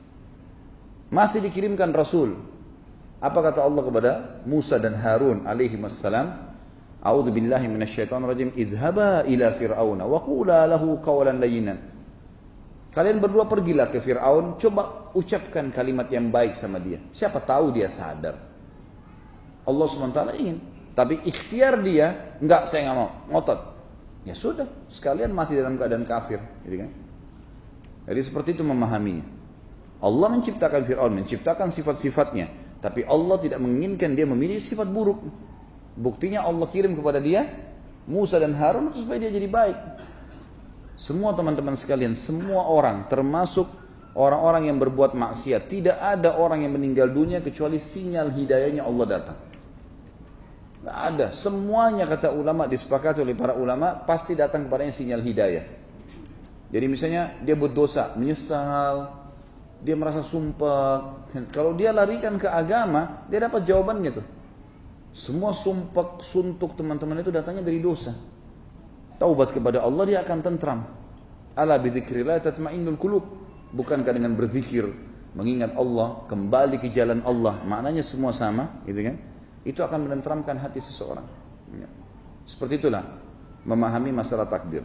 Masih dikirimkan Rasul. Apa kata Allah kepada Musa dan Harun alaihi wassalam? A'udzu billahi minasyaitonir rajim. Idhaba ila fir'auna wa qula lahu qawlan layyinan. Kalian berdua pergilah ke Fir'aun, coba ucapkan kalimat yang baik sama dia. Siapa tahu dia sadar. Allah SWT ingin. Tapi ikhtiar dia, enggak, saya nggak mau, ngotot. Ya sudah, sekalian mati dalam keadaan kafir. Gitu kan? Jadi seperti itu memahaminya. Allah menciptakan Fir'aun, menciptakan sifat-sifatnya. Tapi Allah tidak menginginkan dia memilih sifat buruk. Buktinya Allah kirim kepada dia Musa dan Harun supaya dia jadi baik. Semua teman-teman sekalian, semua orang, termasuk orang-orang yang berbuat maksiat, tidak ada orang yang meninggal dunia kecuali sinyal hidayahnya Allah datang. Tidak ada, semuanya kata ulama, disepakati oleh para ulama, pasti datang kepadanya sinyal hidayah. Jadi misalnya dia berdosa, menyesal, dia merasa sumpah. Kalau dia larikan ke agama, dia dapat jawabannya tuh. Semua sumpah, suntuk teman-teman itu datangnya dari dosa. Taubat kepada Allah, dia akan tentram. Ala bidzikrillah tatmainnul qulub. Bukankah dengan berzikir, mengingat Allah, kembali ke jalan Allah, maknanya semua sama, gitu kan? Itu akan menenteramkan hati seseorang. Seperti itulah memahami masalah takdir.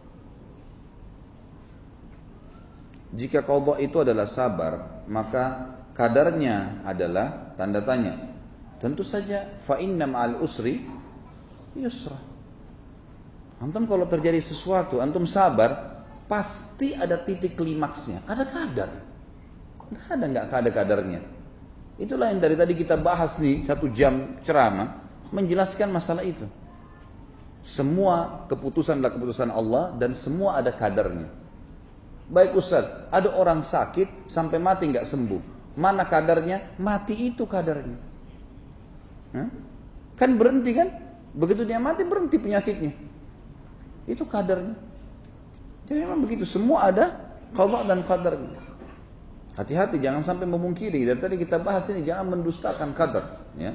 Jika qadha itu adalah sabar, maka kadarnya adalah tanda tanya. Tentu saja fa inna ma'al usri yusra. Antum kalau terjadi sesuatu, antum sabar, pasti ada titik klimaksnya, ada kadar. Nggak ada kadarnya. Itulah yang dari tadi kita bahas nih 1 jam ceramah menjelaskan masalah itu. Semua keputusan adalah keputusan Allah dan semua ada kadarnya. Baik Ustaz, ada orang sakit sampai mati nggak sembuh. Mana kadarnya? Mati itu kadarnya. Kan berhenti kan? Begitu dia mati berhenti penyakitnya. Itu kadarnya. Jadi memang begitu, semua ada qadha dan qadarnya. Hati-hati jangan sampai memungkiri. Dari tadi kita bahas ini jangan mendustakan qadar, ya.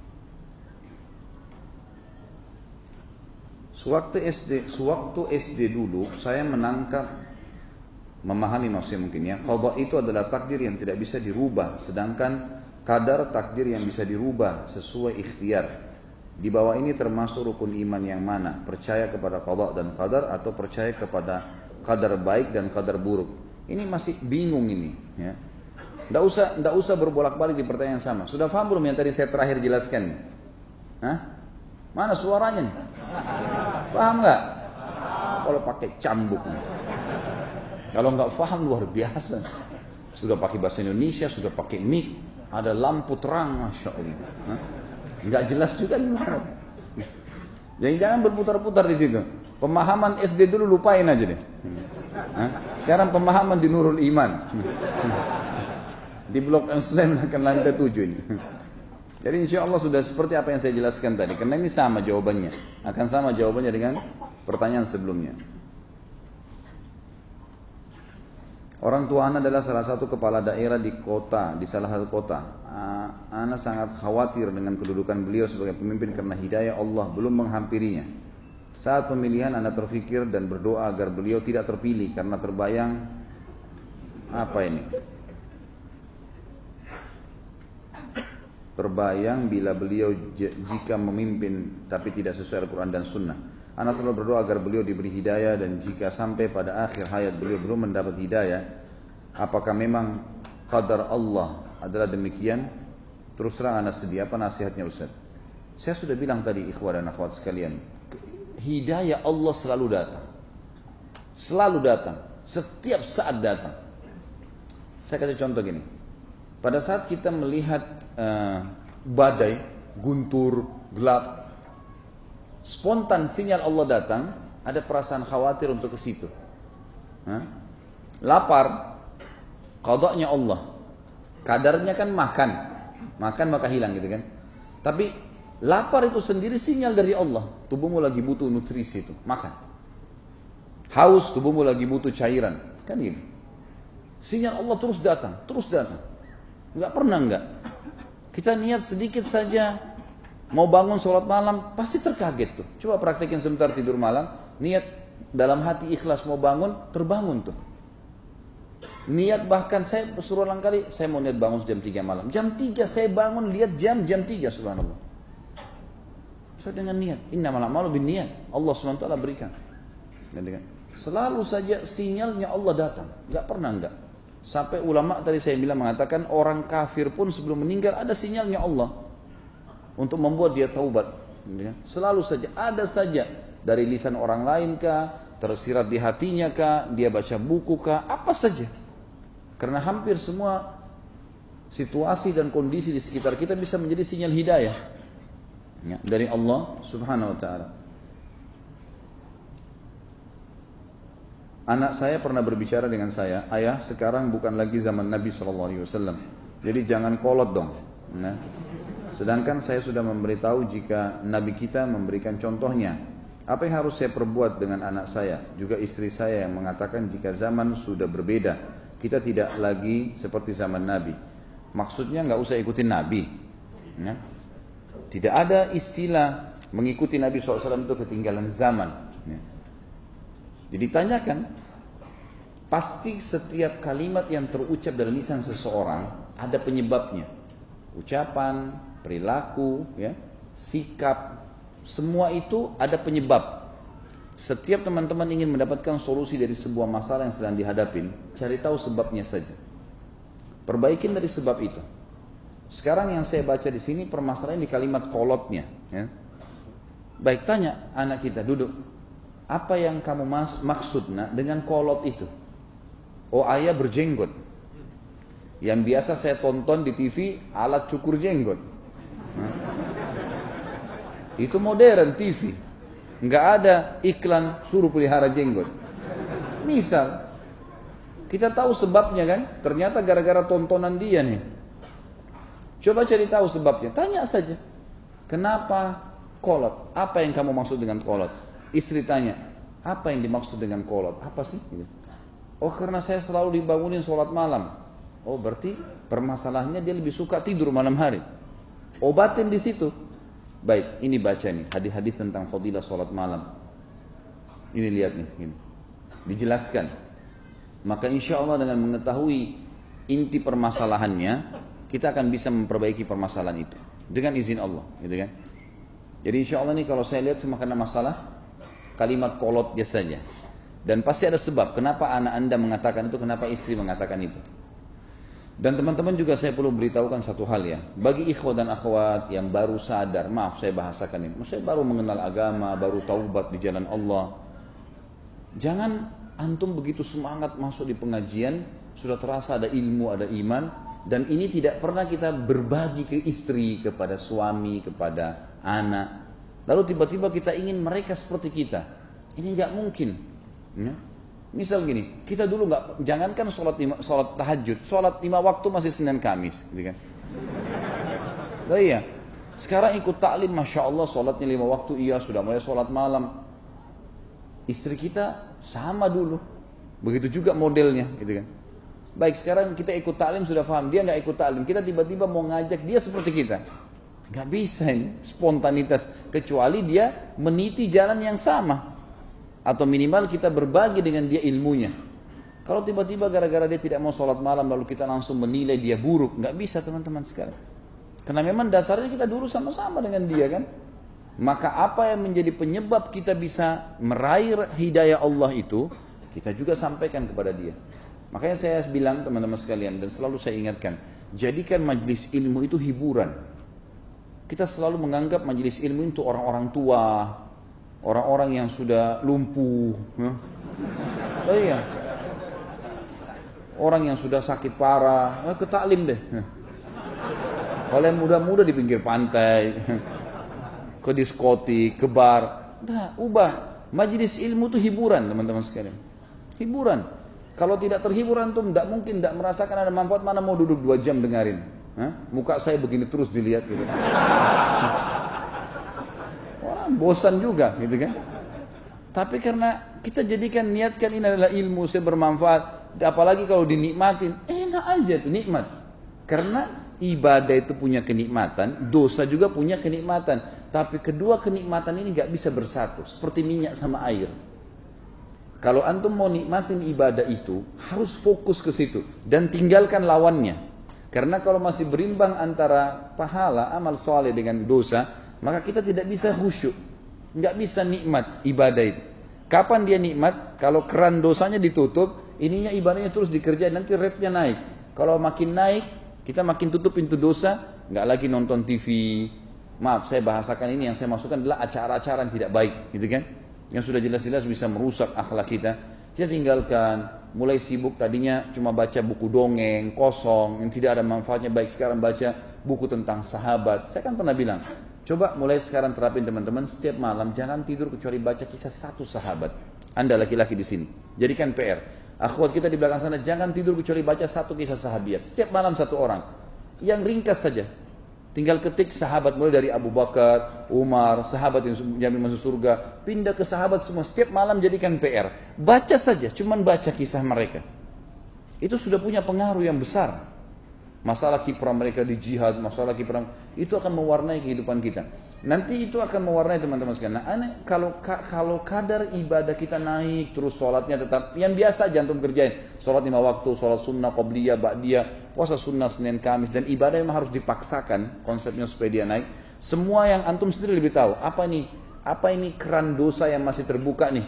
Sewaktu SD dulu saya memahami maksudnya mungkin ya, qadha itu adalah takdir yang tidak bisa dirubah, sedangkan qadar takdir yang bisa dirubah sesuai ikhtiar. Di bawah ini termasuk rukun iman yang mana? Percaya kepada qadha dan qadar atau percaya kepada qadar baik dan qadar buruk? Ini masih bingung ini, ya. Nggak usah berbolak-balik di pertanyaan yang sama. Sudah paham belum yang tadi saya terakhir jelaskan nih? Hah? Mana suaranya nih? Paham nggak? Kalau pakai cambuk nih. Kalau nggak paham luar biasa. Sudah pakai bahasa Indonesia, sudah pakai mic, ada lampu terang, masya Allah. Hah? Nggak jelas juga gimana. Jadi jangan berputar-putar di situ. Pemahaman SD dulu lupain aja deh. Sekarang pemahaman di Nurul Iman. Di Blok Muslim akan lantai 7 ini. Jadi insya Allah sudah seperti apa yang saya jelaskan tadi. Karena ini sama jawabannya. Akan sama jawabannya dengan pertanyaan sebelumnya. Orang tua Ana adalah salah satu kepala daerah di salah satu kota. Ana sangat khawatir dengan kedudukan beliau sebagai pemimpin karena hidayah Allah belum menghampirinya. Saat pemilihan Ana terfikir dan berdoa agar beliau tidak terpilih karena terbayang terbayang bila beliau jika memimpin tapi tidak sesuai Al-Quran dan Sunnah. Ana selalu berdoa agar beliau diberi hidayah dan jika sampai pada akhir hayat beliau belum mendapat hidayah, apakah memang qadar Allah adalah demikian? Terus terang Ana sedih. Apa nasihatnya Ustaz? Saya sudah bilang tadi ikhwah dan akhwat sekalian, hidayah Allah selalu datang. Selalu datang. Setiap saat datang. Saya kasih contoh gini. Pada saat kita melihat badai, guntur, gelap, spontan sinyal Allah datang, ada perasaan khawatir untuk ke situ. Lapar, qadanya Allah. Kadarnya kan makan maka hilang gitu kan. Tapi lapar itu sendiri sinyal dari Allah. Tubuhmu lagi butuh nutrisi itu, makan. Haus, tubuhmu lagi butuh cairan, kan gitu. Sinyal Allah terus datang. Enggak pernah enggak. Kita niat sedikit saja mau bangun sholat malam, pasti terkaget tuh. Coba praktekin sebentar tidur malam, niat dalam hati ikhlas mau bangun, terbangun tuh. Niat bahkan saya berulang kali, saya mau niat bangun jam 3 malam. Jam 3 saya bangun, lihat jam 3 subhanallah. Saya dengan niat, innamal a'malu binniyat. Allah SWT berikan. Selalu saja sinyalnya Allah datang, nggak pernah enggak. Sampai ulama tadi saya bilang mengatakan orang kafir pun sebelum meninggal ada sinyalnya Allah untuk membuat dia taubat. Selalu saja, ada saja dari lisan orang lain kah, tersirat di hatinya kah, dia baca buku kah, apa saja. Karena hampir semua situasi dan kondisi di sekitar kita bisa menjadi sinyal hidayah dari Allah Subhanahu wa taala. Anak saya pernah berbicara dengan saya, ayah sekarang bukan lagi zaman Nabi SAW, jadi jangan kolot dong. Nah, sedangkan saya sudah memberitahu jika Nabi kita memberikan contohnya. Apa yang harus saya perbuat dengan anak saya? Juga istri saya yang mengatakan jika zaman sudah berbeda, kita tidak lagi seperti zaman Nabi. Maksudnya nggak usah ikutin Nabi. Ya. Tidak ada istilah mengikuti Nabi SAW itu ketinggalan zaman. Ya. Jadi tanyakan, pasti setiap kalimat yang terucap dari lisan seseorang ada penyebabnya. Ucapan, perilaku, ya, sikap, semua itu ada penyebab. Setiap teman-teman ingin mendapatkan solusi dari sebuah masalah yang sedang dihadapin, cari tahu sebabnya saja. Perbaikin dari sebab itu. Sekarang yang saya baca di sini permasalahan di kalimat kolotnya. Ya. Baik, tanya anak kita, duduk. Apa yang kamu maksud dengan kolot itu? Oh, ayah berjenggot. Yang biasa saya tonton di TV alat cukur jenggot. Nah. Itu modern TV. Nggak ada iklan suruh pelihara jenggot. Misal, kita tahu sebabnya kan? Ternyata gara-gara tontonan dia nih. Coba cari tahu sebabnya. Tanya saja. Kenapa kolot? Apa yang kamu maksud dengan kolot? Istri tanya, apa yang dimaksud dengan kolot? Apa sih? Oh, karena saya selalu dibangunin sholat malam. Oh, berarti permasalahannya dia lebih suka tidur malam hari. Obatin di situ. Baik, ini baca nih hadis-hadis tentang fadilah sholat malam. Ini lihat nih, ini. Dijelaskan. Maka insya Allah dengan mengetahui inti permasalahannya, kita akan bisa memperbaiki permasalahan itu dengan izin Allah, gitu kan? Jadi insya Allah nih kalau saya lihat cuma karena masalah kalimat kolotnya saja. Dan pasti ada sebab kenapa anak anda mengatakan itu, kenapa istri mengatakan itu. Dan teman-teman juga saya perlu beritahukan satu hal ya. Bagi ikhwat dan akhwat yang baru sadar, maaf saya bahasakan ini, saya baru mengenal agama, baru taubat di jalan Allah. Jangan antum begitu semangat masuk di pengajian, sudah terasa ada ilmu, ada iman, dan ini tidak pernah kita berbagi ke istri, kepada suami, kepada anak. Lalu tiba-tiba kita ingin mereka seperti kita. Ini nggak mungkin. Ya. Misal gini, kita dulu nggak, jangankan sholat tahajud, sholat 5 waktu masih Senin Kamis, gitu kan? Oh iya, sekarang ikut taklim, masya Allah, sholatnya 5 waktu, iya sudah mulai sholat malam. Istri kita sama dulu, begitu juga modelnya, gitu kan? Baik, sekarang kita ikut taklim sudah paham, dia nggak ikut taklim, kita tiba-tiba mau ngajak dia seperti kita. Gak bisa ini, spontanitas. Kecuali dia meniti jalan yang sama. Atau minimal kita berbagi dengan dia ilmunya. Kalau tiba-tiba gara-gara dia tidak mau sholat malam, lalu kita langsung menilai dia buruk. Gak bisa teman-teman sekalian. Karena memang dasarnya kita dulu sama-sama dengan dia kan. Maka apa yang menjadi penyebab kita bisa meraih hidayah Allah itu, kita juga sampaikan kepada dia. Makanya saya bilang teman-teman sekalian, dan selalu saya ingatkan, jadikan majelis ilmu itu hiburan. Kita selalu menganggap majelis ilmu itu orang-orang tua, orang-orang yang sudah lumpuh. Oh iya, orang yang sudah sakit parah, ke taklim deh. Kalau yang muda-muda di pinggir pantai, ke diskotik, ke bar. Nah, ubah. Majelis ilmu itu hiburan teman-teman sekalian. Hiburan. Kalau tidak terhibur antum, tidak mungkin tidak merasakan ada manfaat, mana mau duduk 2 jam dengarin. Muka saya begini terus dilihat gitu. Orang bosan juga gitu kan. Tapi karena kita jadikan, niatkan ini adalah ilmu, saya bermanfaat. Apalagi kalau dinikmatin, enak aja tuh, nikmat. Karena ibadah itu punya kenikmatan, dosa juga punya kenikmatan. Tapi kedua kenikmatan ini gak bisa bersatu, seperti minyak sama air. Kalau antum mau nikmatin ibadah itu, harus fokus ke situ dan tinggalkan lawannya. Karena kalau masih berimbang antara pahala, amal soleh dengan dosa, maka kita tidak bisa khusyuk. Nggak bisa nikmat ibadah itu. Kapan dia nikmat? Kalau keran dosanya ditutup, ininya ibadahnya terus dikerjain, nanti rate-nya naik. Kalau makin naik, kita makin tutup pintu dosa, nggak lagi nonton TV. Maaf, saya bahasakan ini yang saya masukkan adalah acara-acara yang tidak baik, gitu kan? Yang sudah jelas-jelas bisa merusak akhlak kita. Kita tinggalkan, mulai sibuk tadinya cuma baca buku dongeng, kosong, yang tidak ada manfaatnya, baik sekarang baca buku tentang sahabat. Saya kan pernah bilang, coba mulai sekarang terapin teman-teman, setiap malam jangan tidur kecuali baca kisah satu sahabat. Anda laki-laki di sini, jadikan PR. Akhwat kita di belakang sana, jangan tidur kecuali baca satu kisah sahabiat. Setiap malam satu orang, yang ringkas saja. Tinggal ketik sahabat mulai dari Abu Bakar, Umar, sahabat yang jamin masuk surga, pindah ke sahabat semua. Setiap malam jadikan PR. Baca saja, cuman baca kisah mereka. Itu sudah punya pengaruh yang besar. Masalah kiprah mereka di jihad, masalah kiprah itu akan mewarnai kehidupan kita. Nanti itu akan mewarnai teman-teman sekalian. Nah, aneh kalau kadar ibadah kita naik, terus sholatnya tetap yang biasa jangan kerjain. Sholat 5 waktu, sholat sunnah, qobliyah, ba'diyah, puasa sunnah Senin Kamis, dan ibadah memang harus dipaksakan konsepnya supaya dia naik. Semua yang antum sendiri lebih tahu. Apa ini keran dosa yang masih terbuka nih?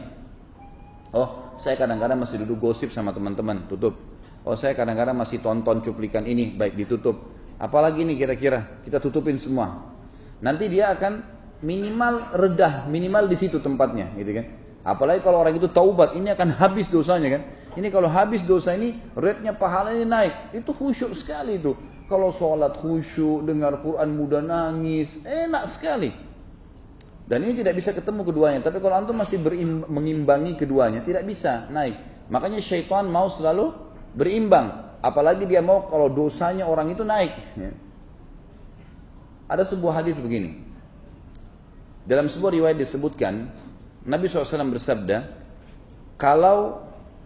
Oh, saya kadang-kadang masih duduk gosip sama teman-teman, tutup. Oh, saya kadang-kadang masih tonton cuplikan ini, baik ditutup. Apalagi nih kira-kira, kita tutupin semua. Nanti dia akan minimal redah, minimal di situ tempatnya, gitu kan. Apalagi kalau orang itu taubat, ini akan habis dosanya kan. Ini kalau habis dosa ini, rate-nya pahalanya naik. Itu khusyuk sekali itu. Kalau sholat khusyuk, dengar Quran mudah nangis, enak sekali. Dan ini tidak bisa ketemu keduanya. Tapi kalau antum masih mengimbangi keduanya, tidak bisa naik. Makanya syaitan mau selalu berimbang. Apalagi dia mau kalau dosanya orang itu naik. Ya. Ada sebuah hadis begini. Dalam sebuah riwayat disebutkan, Nabi SAW bersabda, kalau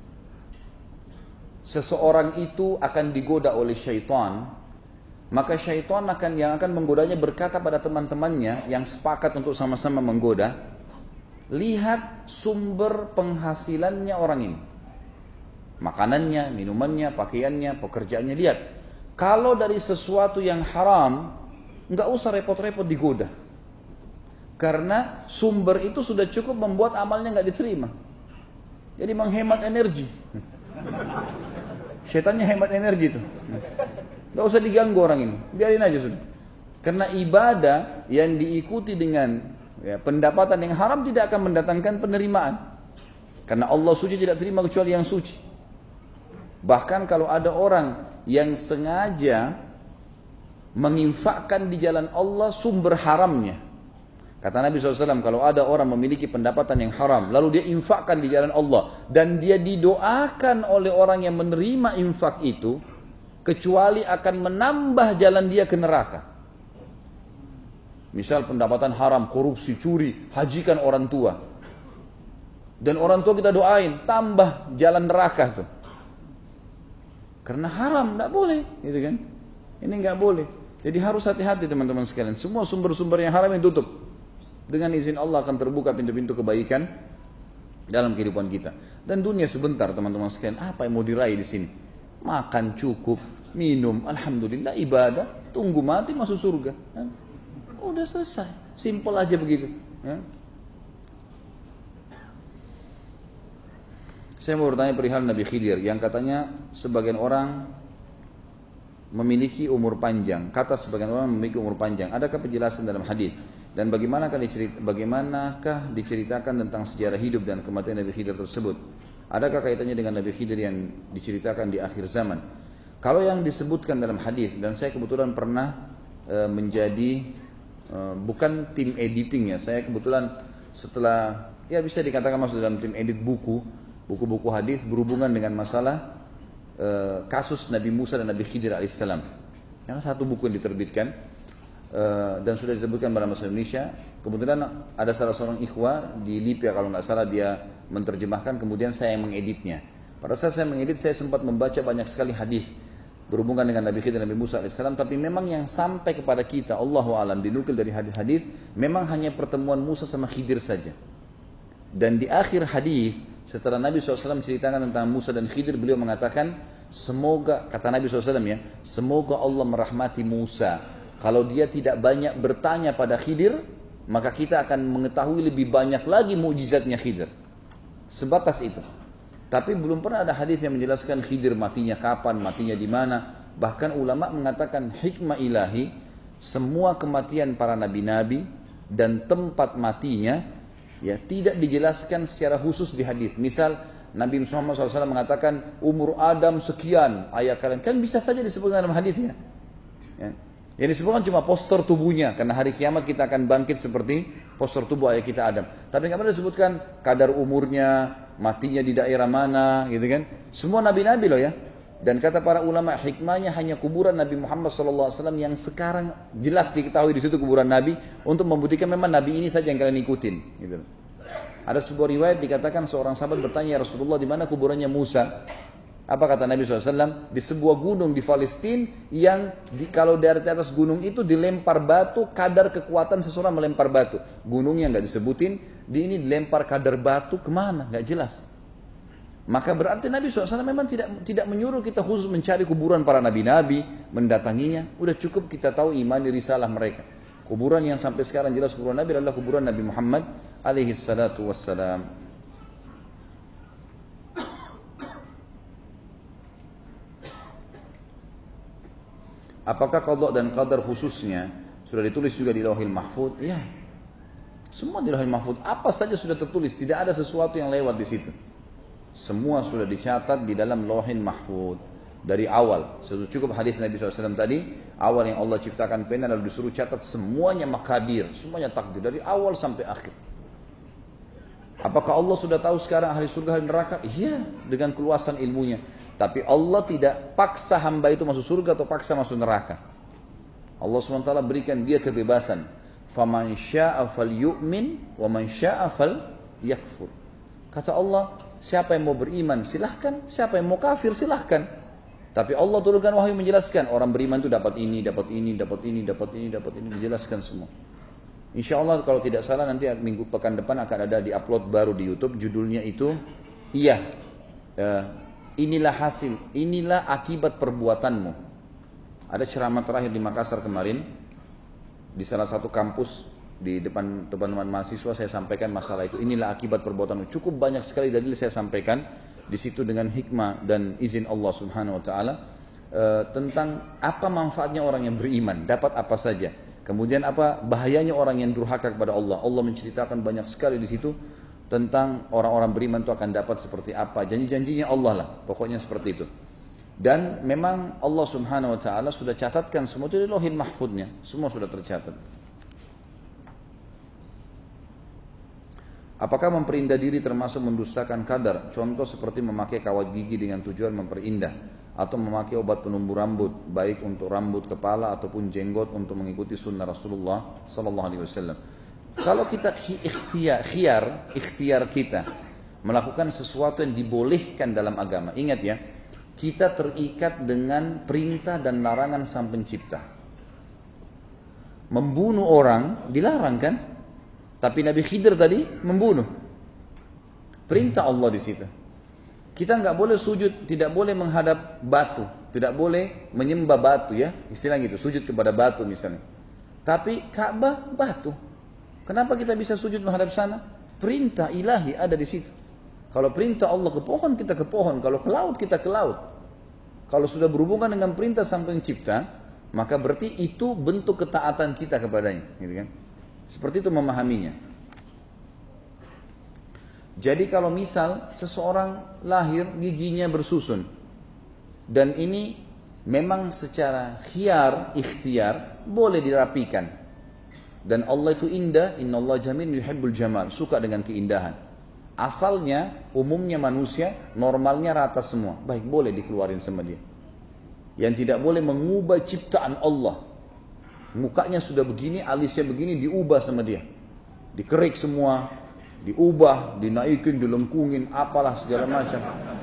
seseorang itu akan digoda oleh syaitan, maka syaitan yang akan menggodanya berkata pada teman-temannya yang sepakat untuk sama-sama menggoda, lihat sumber penghasilannya orang ini. Makanannya, minumannya, pakaiannya, pekerjaannya, lihat. Kalau dari sesuatu yang haram, nggak usah repot-repot digoda. Karena sumber itu sudah cukup membuat amalnya nggak diterima. Jadi menghemat energi. Setannya hemat energi itu. Nggak usah diganggu orang ini, biarin aja sudah. Karena ibadah yang diikuti dengan pendapatan yang haram tidak akan mendatangkan penerimaan. Karena Allah suci, tidak terima kecuali yang suci. Bahkan kalau ada orang yang sengaja menginfakkan di jalan Allah sumber haramnya. Kata Nabi SAW, kalau ada orang memiliki pendapatan yang haram, lalu dia infakkan di jalan Allah, dan dia didoakan oleh orang yang menerima infak itu, kecuali akan menambah jalan dia ke neraka. Misal pendapatan haram, korupsi, curi, hajikan orang tua. Dan orang tua kita doain, tambah jalan neraka tuh. Karena haram, tidak boleh, gitu kan? Ini nggak boleh. Jadi harus hati-hati teman-teman sekalian. Semua sumber-sumber yang haram yang tutup. Dengan izin Allah akan terbuka pintu-pintu kebaikan dalam kehidupan kita. Dan dunia sebentar teman-teman sekalian. Apa yang mau diraih di sini? Makan cukup, minum, alhamdulillah, ibadah, tunggu mati masuk surga. Udah selesai. Simple aja begitu. Saya mau bertanya perihal Nabi Khidir yang katanya sebagian orang memiliki umur panjang. Kata sebagian orang memiliki umur panjang. Adakah penjelasan dalam hadis? Dan bagaimanakah diceritakan tentang sejarah hidup dan kematian Nabi Khidir tersebut? Adakah kaitannya dengan Nabi Khidir yang diceritakan di akhir zaman? Kalau yang disebutkan dalam hadis, dan saya kebetulan pernah menjadi bukan tim editing ya, saya kebetulan setelah ya bisa dikatakan masuk dalam tim edit buku-buku hadis berhubungan dengan masalah kasus Nabi Musa dan Nabi Khidir alaihissalam. Yang satu buku yang diterbitkan dan sudah disebutkan dalam bahasa Indonesia. Kemudian ada salah seorang ikhwah di Libya kalau nggak salah dia menerjemahkan, kemudian saya yang mengeditnya. Pada saat saya mengedit, saya sempat membaca banyak sekali hadis berhubungan dengan Nabi Khidir dan Nabi Musa alaihissalam. Tapi memang yang sampai kepada kita, Allahu a'lam, dinukil dari hadis-hadis, memang hanya pertemuan Musa sama Khidir saja. Dan di akhir hadis, setelah Nabi SAW ceritakan tentang Musa dan Khidir, beliau mengatakan, semoga, kata Nabi SAW ya, semoga Allah merahmati Musa. Kalau dia tidak banyak bertanya pada Khidir, maka kita akan mengetahui lebih banyak lagi mukjizatnya Khidir. Sebatas itu. Tapi belum pernah ada hadis yang menjelaskan Khidir matinya kapan, matinya di mana. Bahkan ulama mengatakan hikmah ilahi, semua kematian para nabi-nabi dan tempat matinya ya tidak dijelaskan secara khusus di hadis. Misal Nabi Muhammad SAW mengatakan umur Adam sekian, ayah kalian kan bisa saja disebutkan dalam hadisnya. Ya. Yang disebutkan cuma postur tubuhnya, karena hari kiamat kita akan bangkit seperti postur tubuh ayah kita Adam. Tapi nggak pernah disebutkan kadar umurnya, matinya di daerah mana, gitu kan? Semua nabi-nabi loh ya. Dan kata para ulama hikmahnya hanya kuburan Nabi Muhammad SAW yang sekarang jelas diketahui di situ kuburan Nabi untuk membuktikan memang Nabi ini saja yang kalian ikutin. Gitu. Ada sebuah riwayat dikatakan seorang sahabat bertanya, ya Rasulullah di mana kuburannya Musa? Apa kata Nabi SAW? Di sebuah gunung di Palestina yang kalau dari atas gunung itu dilempar batu, kadar kekuatan seseorang melempar batu. Gunungnya nggak disebutin, di ini dilempar kadar batu kemana? Nggak jelas. Maka berarti Nabi SAW memang tidak menyuruh kita khusus mencari kuburan para nabi-nabi, mendatanginya. Udah cukup kita tahu iman di risalah mereka. Kuburan yang sampai sekarang jelas kuburan Nabi adalah kuburan Nabi Muhammad alaihi salatu wassalam. Apakah qada dan qadar khususnya sudah ditulis juga di Lauhil Mahfuz? Ya. Semua di Lauhil Mahfuz. Apa saja sudah tertulis, tidak ada sesuatu yang lewat di situ. Semua sudah dicatat di dalam Lauhil Mahfuz dari awal. Cukup hadis Nabi SAW tadi, awal yang Allah ciptakan pena lalu disuruh catat semuanya makadir, semuanya takdir dari awal sampai akhir. Apakah Allah sudah tahu sekarang ahli surga ahli neraka? Iya, dengan keluasan ilmunya. Tapi Allah tidak paksa hamba itu masuk surga atau paksa masuk neraka. Allah SWT berikan dia kebebasan. فَمَنْ شَاءَ فَلْيُؤْمِنْ وَمَنْ شَاءَ فَلْيَكْفُرْ. Kata Allah, siapa yang mau beriman silahkan, siapa yang mau kafir silahkan. Tapi Allah turunkan wahyu menjelaskan, orang beriman itu dapat ini, dapat ini, dapat ini, dapat ini, dapat ini, dijelaskan semua. Insya Allah kalau tidak salah nanti minggu pekan depan akan ada di upload baru di YouTube, judulnya itu inilah hasil, inilah akibat perbuatanmu. Ada ceramah terakhir di Makassar kemarin, di salah satu kampus, di depan teman-teman mahasiswa saya sampaikan masalah itu. Inilah akibat perbuatanmu. Cukup banyak sekali dalil saya sampaikan di situ dengan hikmah dan izin Allah Subhanahu Wa Taala tentang apa manfaatnya orang yang beriman, dapat apa saja. Kemudian apa bahayanya orang yang durhaka kepada Allah. Allah menceritakan banyak sekali di situ tentang orang-orang beriman itu akan dapat seperti apa, janji-janjinya Allah lah, pokoknya seperti itu. Dan memang Allah Subhanahu Wa Taala sudah catatkan semua itu di Lauhil Mahfuznya, semua sudah tercatat. Apakah memperindah diri termasuk mendustakan kadar? Contoh seperti memakai kawat gigi dengan tujuan memperindah, atau memakai obat penumbuh rambut, baik untuk rambut kepala ataupun jenggot untuk mengikuti sunnah Rasulullah Sallallahu Alaihi Wasallam. Kalau kita ikhtiar kita melakukan sesuatu yang dibolehkan dalam agama, ingat ya, kita terikat dengan perintah dan larangan Sang Pencipta. Membunuh orang dilarang kan? Tapi Nabi Khidir tadi membunuh. Perintah Allah di situ. Kita nggak boleh sujud, tidak boleh menghadap batu, tidak boleh menyembah batu ya, istilah gitu, sujud kepada batu misalnya. Tapi Ka'bah batu. Kenapa kita bisa sujud menghadap sana? Perintah ilahi ada di situ. Kalau perintah Allah ke pohon, kita ke pohon. Kalau ke laut, kita ke laut. Kalau sudah berhubungan dengan perintah Sang Pencipta, maka berarti itu bentuk ketaatan kita kepadanya. Gitu kan? Seperti itu memahaminya. Jadi kalau misal seseorang lahir giginya bersusun, dan ini memang secara ikhtiar, boleh dirapikan. Dan Allah itu indah, innallaha jamil yuhibbul jamal, suka dengan keindahan. Asalnya, umumnya manusia, normalnya rata semua. Baik, boleh dikeluarin sama dia. Yang tidak boleh mengubah ciptaan Allah. Mukanya sudah begini, alisnya begini, diubah sama dia. Dikerik semua, diubah, dinaikin, dilengkungin, apalah segala macam.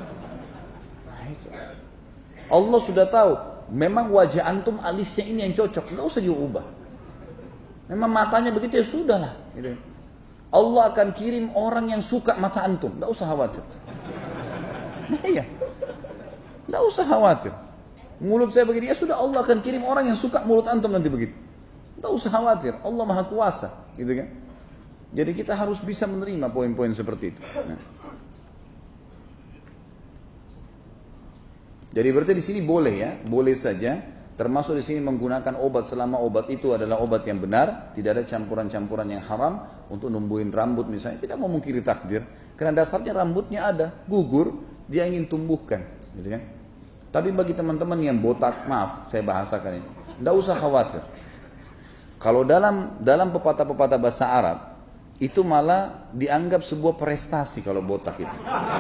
Allah sudah tahu, memang wajah antum alisnya ini yang cocok, nggak usah diubah. Memang matanya begitu ya sudahlah. Gitu. Allah akan kirim orang yang suka mata antum, nggak usah khawatir. Nah, iya, nggak usah khawatir. Mulut saya begini, ya sudah Allah akan kirim orang yang suka mulut antum nanti begitu. Nggak usah khawatir, Allah Maha Kuasa, gitu kan? Jadi kita harus bisa menerima poin-poin seperti itu. Nah. Jadi berarti di sini boleh ya, boleh saja. Termasuk di sini menggunakan obat selama obat itu adalah obat yang benar, tidak ada campuran-campuran yang haram untuk numbuhin rambut misalnya, tidak memungkiri takdir. Karena dasarnya rambutnya ada, gugur, dia ingin tumbuhkan, gitu kan? Tapi bagi teman-teman yang botak, maaf, saya bahasakan ini, tidak usah khawatir. Kalau dalam pepatah-pepatah bahasa Arab, itu malah dianggap sebuah prestasi kalau botak itu.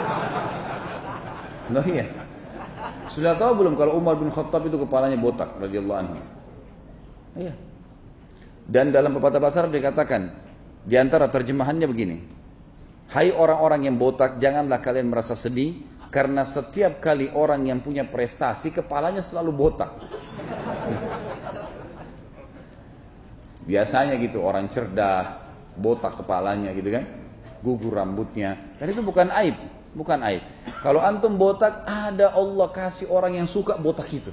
Nah iya. Sudah tahu belum kalau Umar bin Khattab itu kepalanya botak radhiyallahu anhu? Iya. Dan dalam pepatah bahasa Arab dikatakan, di antara terjemahannya begini. Hai orang-orang yang botak, janganlah kalian merasa sedih karena setiap kali orang yang punya prestasi kepalanya selalu botak. Biasanya gitu, orang cerdas, botak kepalanya gitu kan, gugur rambutnya. Dan itu bukan aib, bukan aib. Kalau antum botak, ada Allah kasih orang yang suka botak itu.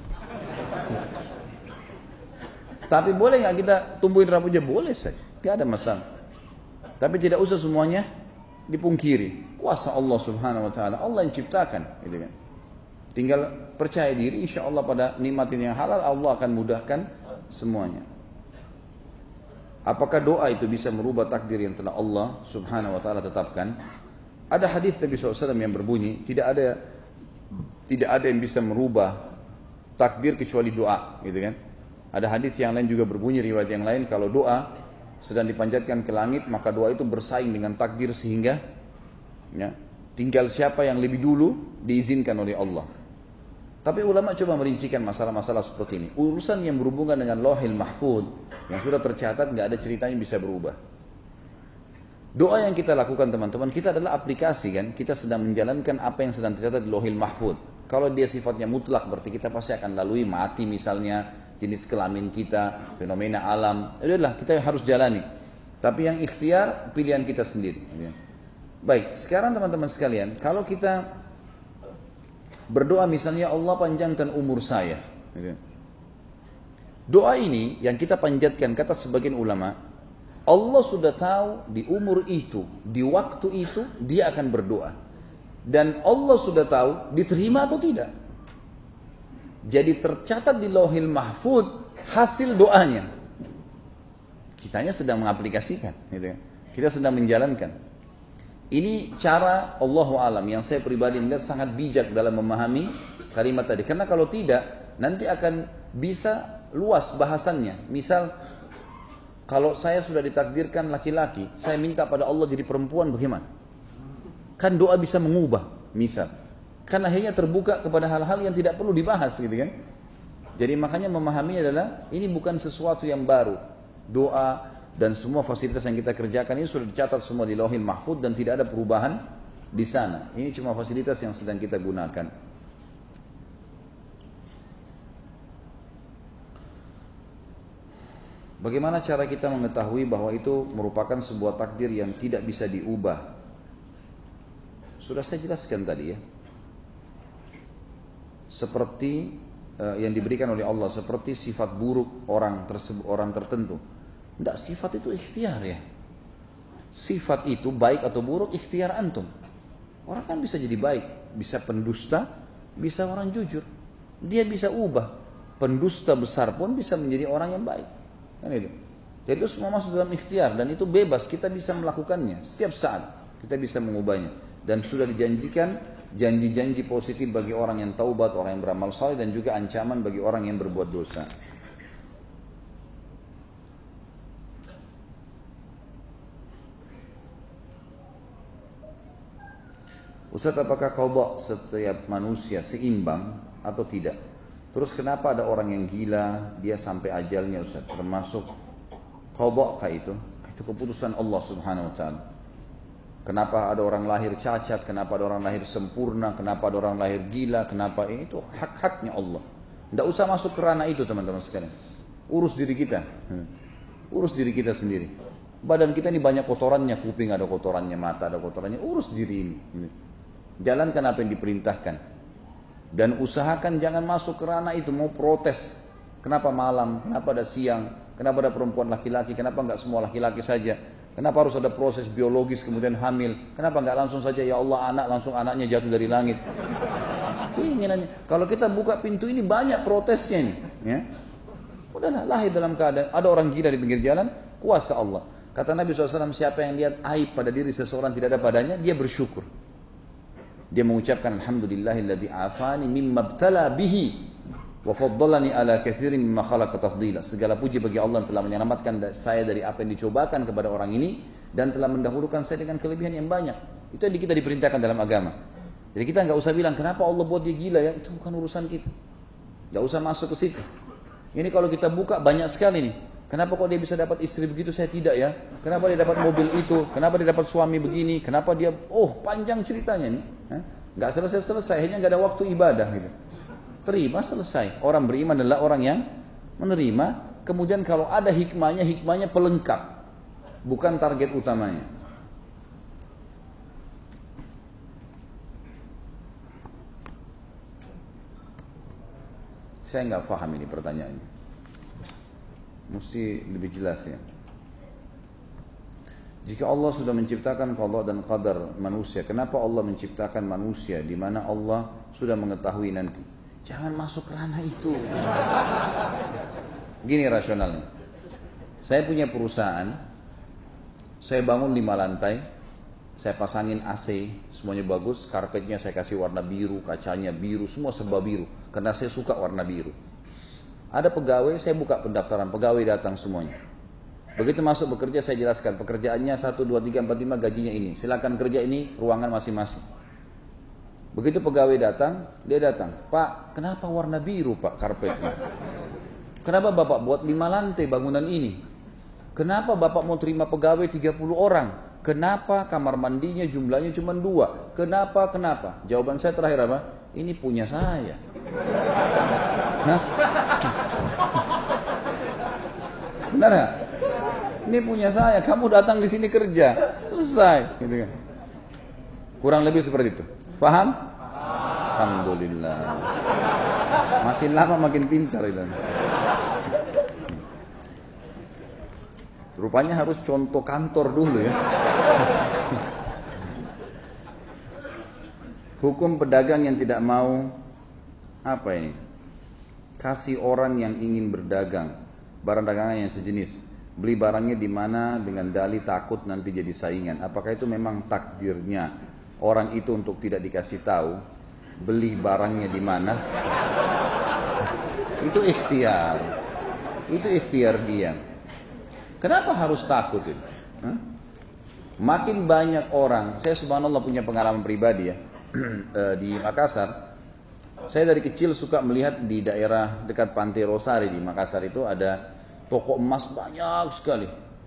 Tapi boleh nggak kita tumbuhin rambutnya? Boleh saja, nggak ada masalah. Tapi tidak usah semuanya dipungkiri. Kuasa Allah Subhanahu Wa Taala, Allah yang ciptakan, gitu kan. Tinggal percaya diri, insya Allah pada nikmatin yang halal, Allah akan mudahkan semuanya. Apakah doa itu bisa merubah takdir yang telah Allah Subhanahu Wa Taala tetapkan? Ada hadis Nabi SAW yang berbunyi, tidak ada yang bisa merubah takdir kecuali doa, gitu kan? Ada hadis yang lain juga berbunyi, riwayat yang lain, kalau doa sedang dipanjatkan ke langit, maka doa itu bersaing dengan takdir sehingga ya, tinggal siapa yang lebih dulu diizinkan oleh Allah. Tapi ulama coba merincikan masalah-masalah seperti ini. Urusan yang berhubungan dengan Lauhil Mahfuz yang sudah tercatat, nggak ada ceritanya bisa berubah. Doa yang kita lakukan teman-teman, kita adalah aplikasi kan, kita sedang menjalankan apa yang sedang tercatat di Lauhil Mahfuz. Kalau dia sifatnya mutlak, berarti kita pasti akan lalui mati misalnya, jenis kelamin kita, fenomena alam, itulah kita harus jalani. Tapi yang ikhtiar, pilihan kita sendiri. Baik, sekarang teman-teman sekalian, kalau kita berdoa misalnya, Allah panjangkan umur saya. Doa ini yang kita panjatkan, kata sebagian ulama, Allah sudah tahu di umur itu, di waktu itu, dia akan berdoa. Dan Allah sudah tahu diterima atau tidak. Jadi tercatat di Lauhil Mahfuz hasil doanya. Kitanya sedang mengaplikasikan. Kita sedang menjalankan. Ini cara Allahu alam yang saya pribadi melihat sangat bijak dalam memahami kalimat tadi. Karena kalau tidak, nanti akan bisa luas bahasannya. Misal, kalau saya sudah ditakdirkan laki-laki, saya minta pada Allah jadi perempuan, bagaimana? Kan doa bisa mengubah, misal. Kan akhirnya terbuka kepada hal-hal yang tidak perlu dibahas, gitu kan? Jadi makanya memahaminya adalah, ini bukan sesuatu yang baru. Doa dan semua fasilitas yang kita kerjakan ini sudah dicatat semua di Lauhil Mahfuz dan tidak ada perubahan di sana. Ini cuma fasilitas yang sedang kita gunakan. Bagaimana cara kita mengetahui bahwa itu merupakan sebuah takdir yang tidak bisa diubah? Sudah saya jelaskan tadi ya. Seperti yang diberikan oleh Allah, seperti sifat buruk orang tertentu. Tidak, sifat itu ikhtiar ya. Sifat itu baik atau buruk ikhtiar antum. Orang kan bisa jadi baik, bisa pendusta, bisa orang jujur. Dia bisa ubah. Pendusta besar pun bisa menjadi orang yang baik. Kan itu. Jadi itu semua masuk dalam ikhtiar dan itu bebas, kita bisa melakukannya setiap saat. Kita bisa mengubahnya dan sudah dijanjikan janji-janji positif bagi orang yang taubat, orang yang beramal saleh dan juga ancaman bagi orang yang berbuat dosa. Ustaz, apakah qadha setiap manusia seimbang atau tidak? Terus kenapa ada orang yang gila, dia sampai ajalnya Ustaz? Termasuk qadha kah itu? Itu keputusan Allah Subhanahu Wa Taala. Kenapa ada orang lahir cacat? Kenapa ada orang lahir sempurna? Kenapa ada orang lahir gila? Kenapa ini? Itu hak-haknya Allah. Tidak usah masuk ke ranah itu teman-teman sekalian. Urus diri kita. Urus diri kita sendiri. Badan kita ini banyak kotorannya, kuping ada kotorannya, mata ada kotorannya. Urus diri ini. Jalankan apa yang diperintahkan. Dan usahakan jangan masuk ke ranah itu, mau protes. Kenapa malam, kenapa ada siang, kenapa ada perempuan laki-laki, kenapa enggak semua laki-laki saja. Kenapa harus ada proses biologis kemudian hamil. Kenapa enggak langsung saja ya Allah anak, langsung anaknya jatuh dari langit. Keinginannya. Kalau kita buka pintu ini banyak protesnya ini. Ya. Udahlah, lahir dalam keadaan ada orang gila di pinggir jalan, kuasa Allah. Kata Nabi SAW, siapa yang lihat aib pada diri seseorang tidak ada padanya, dia bersyukur. Dia mengucapkan alhamdulillahilladzi afani mimma btala bihi wa faddalani ala katsirin mimma khalaqa tafdila. Segala puji bagi Allah yang telah menyelamatkan saya dari apa yang dicobakan kepada orang ini dan telah mendahulukan saya dengan kelebihan yang banyak. Itu yang kita diperintahkan dalam agama. Jadi kita nggak usah bilang kenapa Allah buat dia gila ya, itu bukan urusan kita. Nggak usah masuk ke situ. Ini kalau kita buka banyak sekali nih. Kenapa kok dia bisa dapat istri begitu, saya tidak ya? Kenapa dia dapat mobil itu? Kenapa dia dapat suami begini? Kenapa dia, panjang ceritanya nih. Nggak selesai-selesai, hanya nggak ada waktu ibadah gitu. Terima, selesai. Orang beriman adalah orang yang menerima. Kemudian kalau ada hikmahnya, hikmahnya pelengkap. Bukan target utamanya. Saya nggak paham ini pertanyaannya. Mesti lebih jelas ya. Jika Allah sudah menciptakan qada dan qadar manusia, kenapa Allah menciptakan manusia di mana Allah sudah mengetahui nanti? Jangan masuk ke ranah itu. Gini rasionalnya. Saya punya perusahaan, saya bangun 5 lantai, saya pasangin AC, semuanya bagus, karpetnya saya kasih warna biru, kacanya biru, semua serba biru, karena saya suka warna biru. Ada pegawai, saya buka pendaftaran, pegawai datang semuanya. Begitu masuk bekerja, saya jelaskan, pekerjaannya 1, 2, 3, 4, 5, gajinya ini. Silakan kerja ini, ruangan masing-masing. Begitu pegawai datang, dia datang. Pak, kenapa warna biru Pak karpetnya? Kenapa Bapak buat 5 lantai bangunan ini? Kenapa Bapak mau terima pegawai 30 orang? Kenapa kamar mandinya jumlahnya cuma 2? Kenapa? Jawaban saya terakhir apa? Ini punya saya. Hah? Benar gak? Ini punya saya, kamu datang di sini kerja, selesai, gitu kan? Kurang lebih seperti itu. Paham? Alhamdulillah. Makin lama makin pintar itu. Rupanya harus contoh kantor dulu ya. Hukum pedagang yang tidak mau kasih orang yang ingin berdagang barang dagangan yang sejenis, beli barangnya di mana dengan dalih takut nanti jadi saingan. Apakah itu memang takdirnya orang itu untuk tidak dikasih tahu beli barangnya di mana? Itu ikhtiar. Itu ikhtiar dia. Kenapa harus takut itu? Makin banyak orang, saya subhanallah punya pengalaman pribadi ya. Di Makassar, saya dari kecil suka melihat di daerah dekat Pantai Rosari di Makassar itu ada toko emas banyak sekali.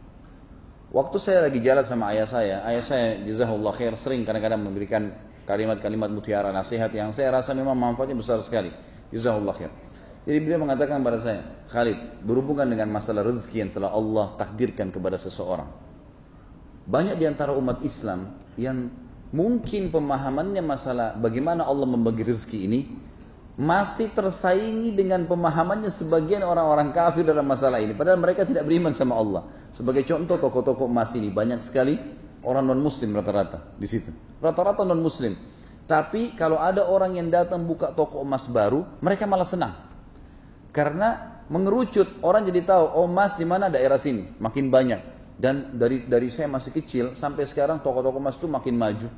Waktu saya lagi jalan sama ayah saya jazakallahu khair sering kadang-kadang memberikan kalimat-kalimat mutiara nasihat yang saya rasa memang manfaatnya besar sekali. Jazakallahu khair. Jadi beliau mengatakan kepada saya, Khalid, berhubungan dengan masalah rezeki yang telah Allah takdirkan kepada seseorang. Banyak di antara umat Islam yang mungkin pemahamannya masalah bagaimana Allah membagi rezeki ini masih tersaingi dengan pemahamannya sebagian orang-orang kafir dalam masalah ini. Padahal mereka tidak beriman sama Allah. Sebagai contoh toko-toko emas ini banyak sekali orang non-muslim rata-rata di situ. Rata-rata non-muslim. Tapi kalau ada orang yang datang buka toko emas baru, mereka malah senang. Karena mengerucut, orang jadi tahu, emas di mana daerah sini, makin banyak. Dan dari saya masih kecil sampai sekarang toko-toko emas itu makin maju.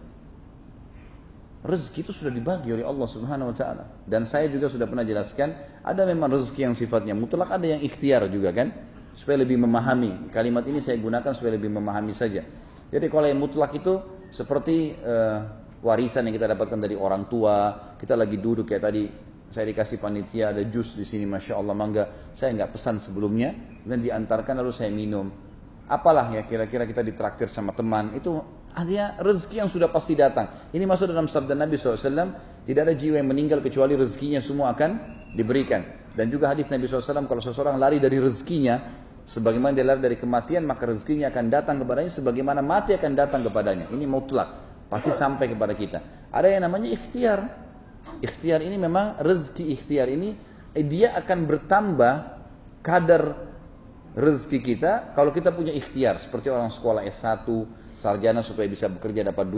Rezeki itu sudah dibagi oleh Allah Subhanahu wa taala. Dan saya juga sudah pernah jelaskan, ada memang rezeki yang sifatnya mutlak, ada yang ikhtiar juga kan. Supaya lebih memahami. Kalimat ini saya gunakan supaya lebih memahami saja. Jadi kalau yang mutlak itu seperti warisan yang kita dapatkan dari orang tua. Kita lagi duduk kayak tadi, saya dikasih panitia ada jus di sini, masya Allah mangga. Saya nggak pesan sebelumnya dan diantarkan lalu saya minum. Apalah ya kira-kira kita ditraktir sama teman, itu ada rezeki yang sudah pasti datang. Ini masuk dalam sabda Nabi SAW, tidak ada jiwa yang meninggal kecuali rezekinya semua akan diberikan. Dan juga hadis Nabi SAW, kalau seseorang lari dari rezekinya, sebagaimana dia lari dari kematian, maka rezekinya akan datang kepadanya, sebagaimana mati akan datang kepadanya. Ini mutlak, pasti sampai kepada kita. Ada yang namanya ikhtiar. Ikhtiar ini memang rezeki ikhtiar ini, dia akan bertambah kadar rezeki kita kalau kita punya ikhtiar. Seperti orang sekolah S1, sarjana supaya bisa bekerja dapat duit.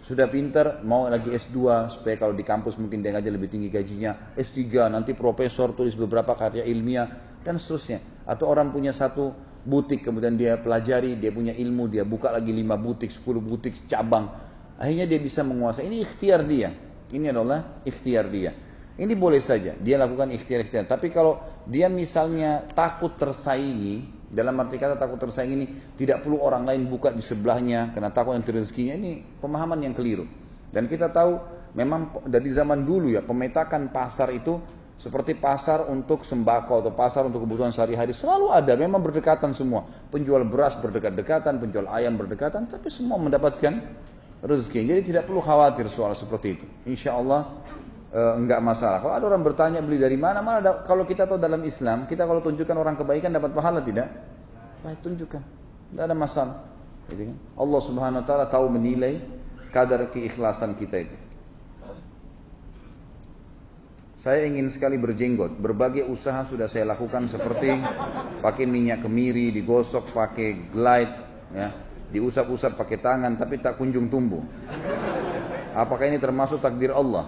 Sudah pintar, mau lagi S2, supaya kalau di kampus mungkin dia ngajar lebih tinggi gajinya. S3, nanti profesor, tulis beberapa karya ilmiah, dan seterusnya. Atau orang punya satu butik, kemudian dia pelajari, dia punya ilmu, dia buka lagi 5 butik, 10 butik, cabang. Akhirnya dia bisa menguasai. Ini ikhtiar dia. Ini adalah ikhtiar dia. Ini boleh saja, dia lakukan ikhtiar-ikhtiar. Tapi kalau dia misalnya takut tersaingi, dalam arti kata takut tersaing ini, tidak perlu orang lain buka di sebelahnya, karena takut nanti rezekinya, ini pemahaman yang keliru. Dan kita tahu, memang dari zaman dulu ya, pemetakan pasar itu, seperti pasar untuk sembako atau pasar untuk kebutuhan sehari-hari, selalu ada, memang berdekatan semua. Penjual beras berdekat-dekatan, penjual ayam berdekatan, tapi semua mendapatkan rezeki. Jadi tidak perlu khawatir soal seperti itu. Insya Allah enggak masalah. Kalau ada orang bertanya beli dari mana, kalau kita tahu dalam Islam, kita kalau tunjukkan orang kebaikan dapat pahala tidak? Baik, tunjukkan. Tidak ada masalah. Jadi, Allah Subhanahu Wa Taala tahu menilai kadar keikhlasan kita itu. Saya ingin sekali berjenggot. Berbagai usaha sudah saya lakukan seperti pakai minyak kemiri, digosok pakai glide, ya, diusap-usap pakai tangan, tapi tak kunjung tumbuh. Apakah ini termasuk takdir Allah?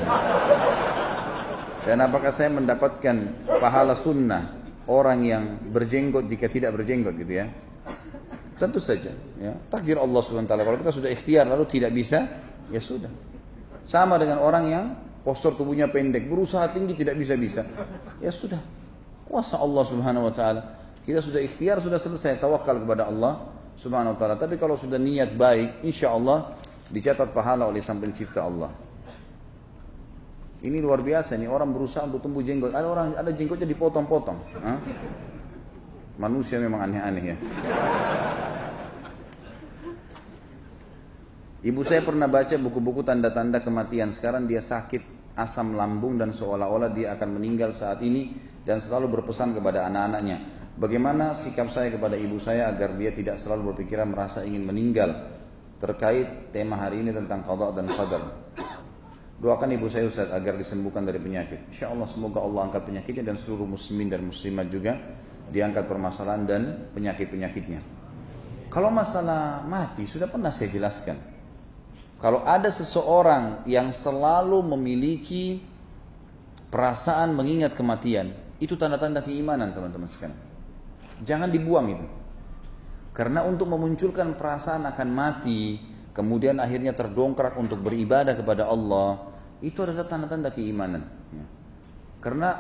Dan apakah saya mendapatkan pahala sunnah orang yang berjenggot jika tidak berjenggot gitu ya? Tentu saja, ya. Takdir Allah SWT. Kalau kita sudah ikhtiar lalu tidak bisa, ya sudah. Sama dengan orang yang postur tubuhnya pendek, berusaha tinggi tidak bisa-bisa, ya sudah. Kuasa Allah Subhanahu Wa Taala. Kita sudah ikhtiar, sudah selesai, tawakal kepada Allah Subhanahu Wa Taala. Tapi kalau sudah niat baik, insya Allah dicatat pahala oleh Sang Pencipta Allah. Ini luar biasa nih, orang berusaha untuk tumbuh jenggot. Ada jenggotnya dipotong-potong. Manusia memang aneh-aneh ya. Ibu saya pernah baca buku-buku tanda-tanda kematian. Sekarang dia sakit asam lambung dan seolah-olah dia akan meninggal saat ini, dan selalu berpesan kepada anak-anaknya. Bagaimana sikap saya kepada ibu saya agar dia tidak selalu berpikiran merasa ingin meninggal? Terkait tema hari ini tentang qada dan qadar. Doakan ibu saya Ustaz agar disembuhkan dari penyakit. InsyaAllah semoga Allah angkat penyakitnya, dan seluruh muslimin dan muslimat juga diangkat permasalahan dan penyakit-penyakitnya. Kalau masalah mati sudah pernah saya jelaskan. Kalau ada seseorang yang selalu memiliki perasaan mengingat kematian, itu tanda-tanda keimanan teman-teman sekalian. Jangan dibuang itu. Karena untuk memunculkan perasaan akan mati, kemudian akhirnya terdongkrak untuk beribadah kepada Allah, itu adalah tanda-tanda keimanan. Karena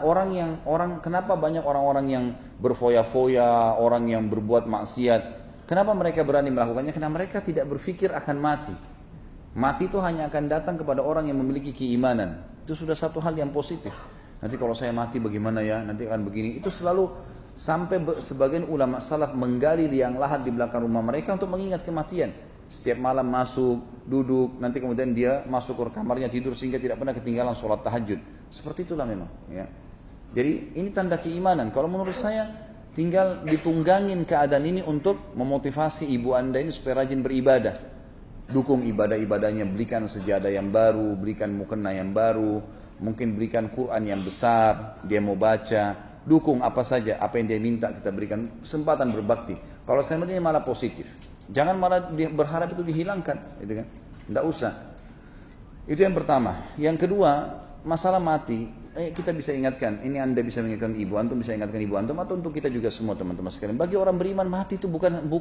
kenapa banyak orang-orang yang berfoya-foya, orang yang berbuat maksiat, kenapa mereka berani melakukannya? Karena mereka tidak berpikir akan mati. Mati itu hanya akan datang kepada orang yang memiliki keimanan. Itu sudah satu hal yang positif. Nanti kalau saya mati bagaimana ya? Nanti akan begini. Itu selalu sampai sebagian ulama salaf menggali liang lahat di belakang rumah mereka untuk mengingat kematian. Setiap malam masuk, duduk, nanti kemudian dia masuk ke kamarnya tidur sehingga tidak pernah ketinggalan sholat tahajud. Seperti itulah memang. Ya. Jadi ini tanda keimanan. Kalau menurut saya tinggal ditunggangin keadaan ini untuk memotivasi ibu anda ini supaya rajin beribadah. Dukung ibadah-ibadahnya, belikan sejadah yang baru, belikan mukena yang baru, mungkin berikan Quran yang besar, dia mau baca, dukung apa saja, apa yang dia minta kita berikan, kesempatan berbakti. Kalau saya ini malah positif, jangan malah berharap itu dihilangkan, gitu kan? Tidak usah. Itu yang pertama. Yang kedua, masalah mati. Kita bisa ingatkan, ini anda bisa mengingatkan ibu antum, bisa ingatkan ibu antum, atau untuk kita juga semua teman-teman sekalian. Bagi orang beriman, mati itu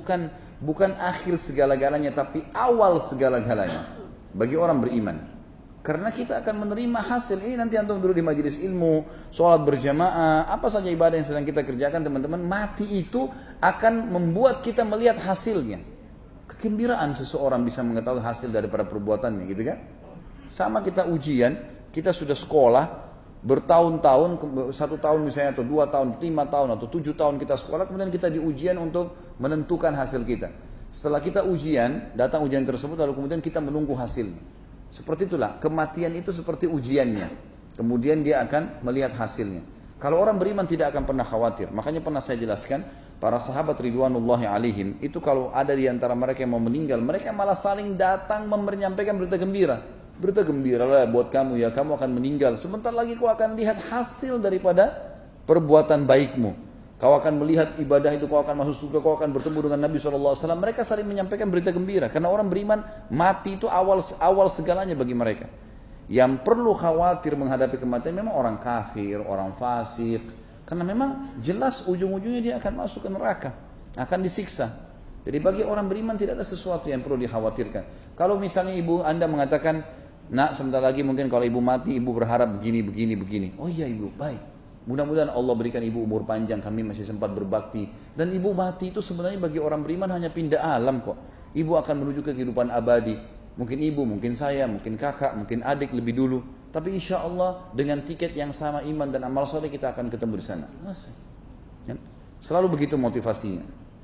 bukan akhir segala-galanya, tapi awal segala-galanya. Bagi orang beriman, karena kita akan menerima hasil. Ini nanti antum dulu di majelis ilmu, sholat berjamaah, apa saja ibadah yang sedang kita kerjakan teman-teman, mati itu akan membuat kita melihat hasilnya. Kegembiraan seseorang bisa mengetahui hasil daripada perbuatannya, gitu kan? Sama kita ujian, kita sudah sekolah bertahun-tahun, 1 tahun misalnya, atau 2 tahun, 5 tahun, atau 7 tahun kita sekolah, kemudian kita di ujian untuk menentukan hasil kita. Setelah kita ujian, datang ujian tersebut, lalu kemudian kita menunggu hasilnya. Seperti itulah, kematian itu seperti ujiannya. Kemudian dia akan melihat hasilnya. Kalau orang beriman tidak akan pernah khawatir. Makanya pernah saya jelaskan, para sahabat ridwanullahi alaihim, itu kalau ada di antara mereka yang mau meninggal, mereka malah saling datang menyampaikan berita gembira. Berita gembira lah buat kamu ya, kamu akan meninggal. Sebentar lagi kau akan lihat hasil daripada perbuatan baikmu. Kau akan melihat ibadah itu, kau akan masuk surga, kau akan bertemu dengan Nabi SAW. Mereka saling menyampaikan berita gembira. Karena orang beriman, mati itu awal segalanya bagi mereka. Yang perlu khawatir menghadapi kematian memang orang kafir, orang fasik. Karena memang jelas ujung-ujungnya dia akan masuk ke neraka, akan disiksa. Jadi bagi orang beriman tidak ada sesuatu yang perlu dikhawatirkan. Kalau misalnya ibu Anda mengatakan, nak sebentar lagi mungkin kalau ibu mati, ibu berharap begini. Oh iya ibu, baik. Mudah-mudahan Allah berikan ibu umur panjang, kami masih sempat berbakti. Dan ibu mati itu sebenarnya bagi orang beriman hanya pindah alam kok. Ibu akan menuju ke kehidupan abadi. Mungkin ibu, mungkin saya, mungkin kakak, mungkin adik lebih dulu. Tapi insya Allah dengan tiket yang sama iman dan amal soleh kita akan ketemu di sana. Selalu begitu motivasinya.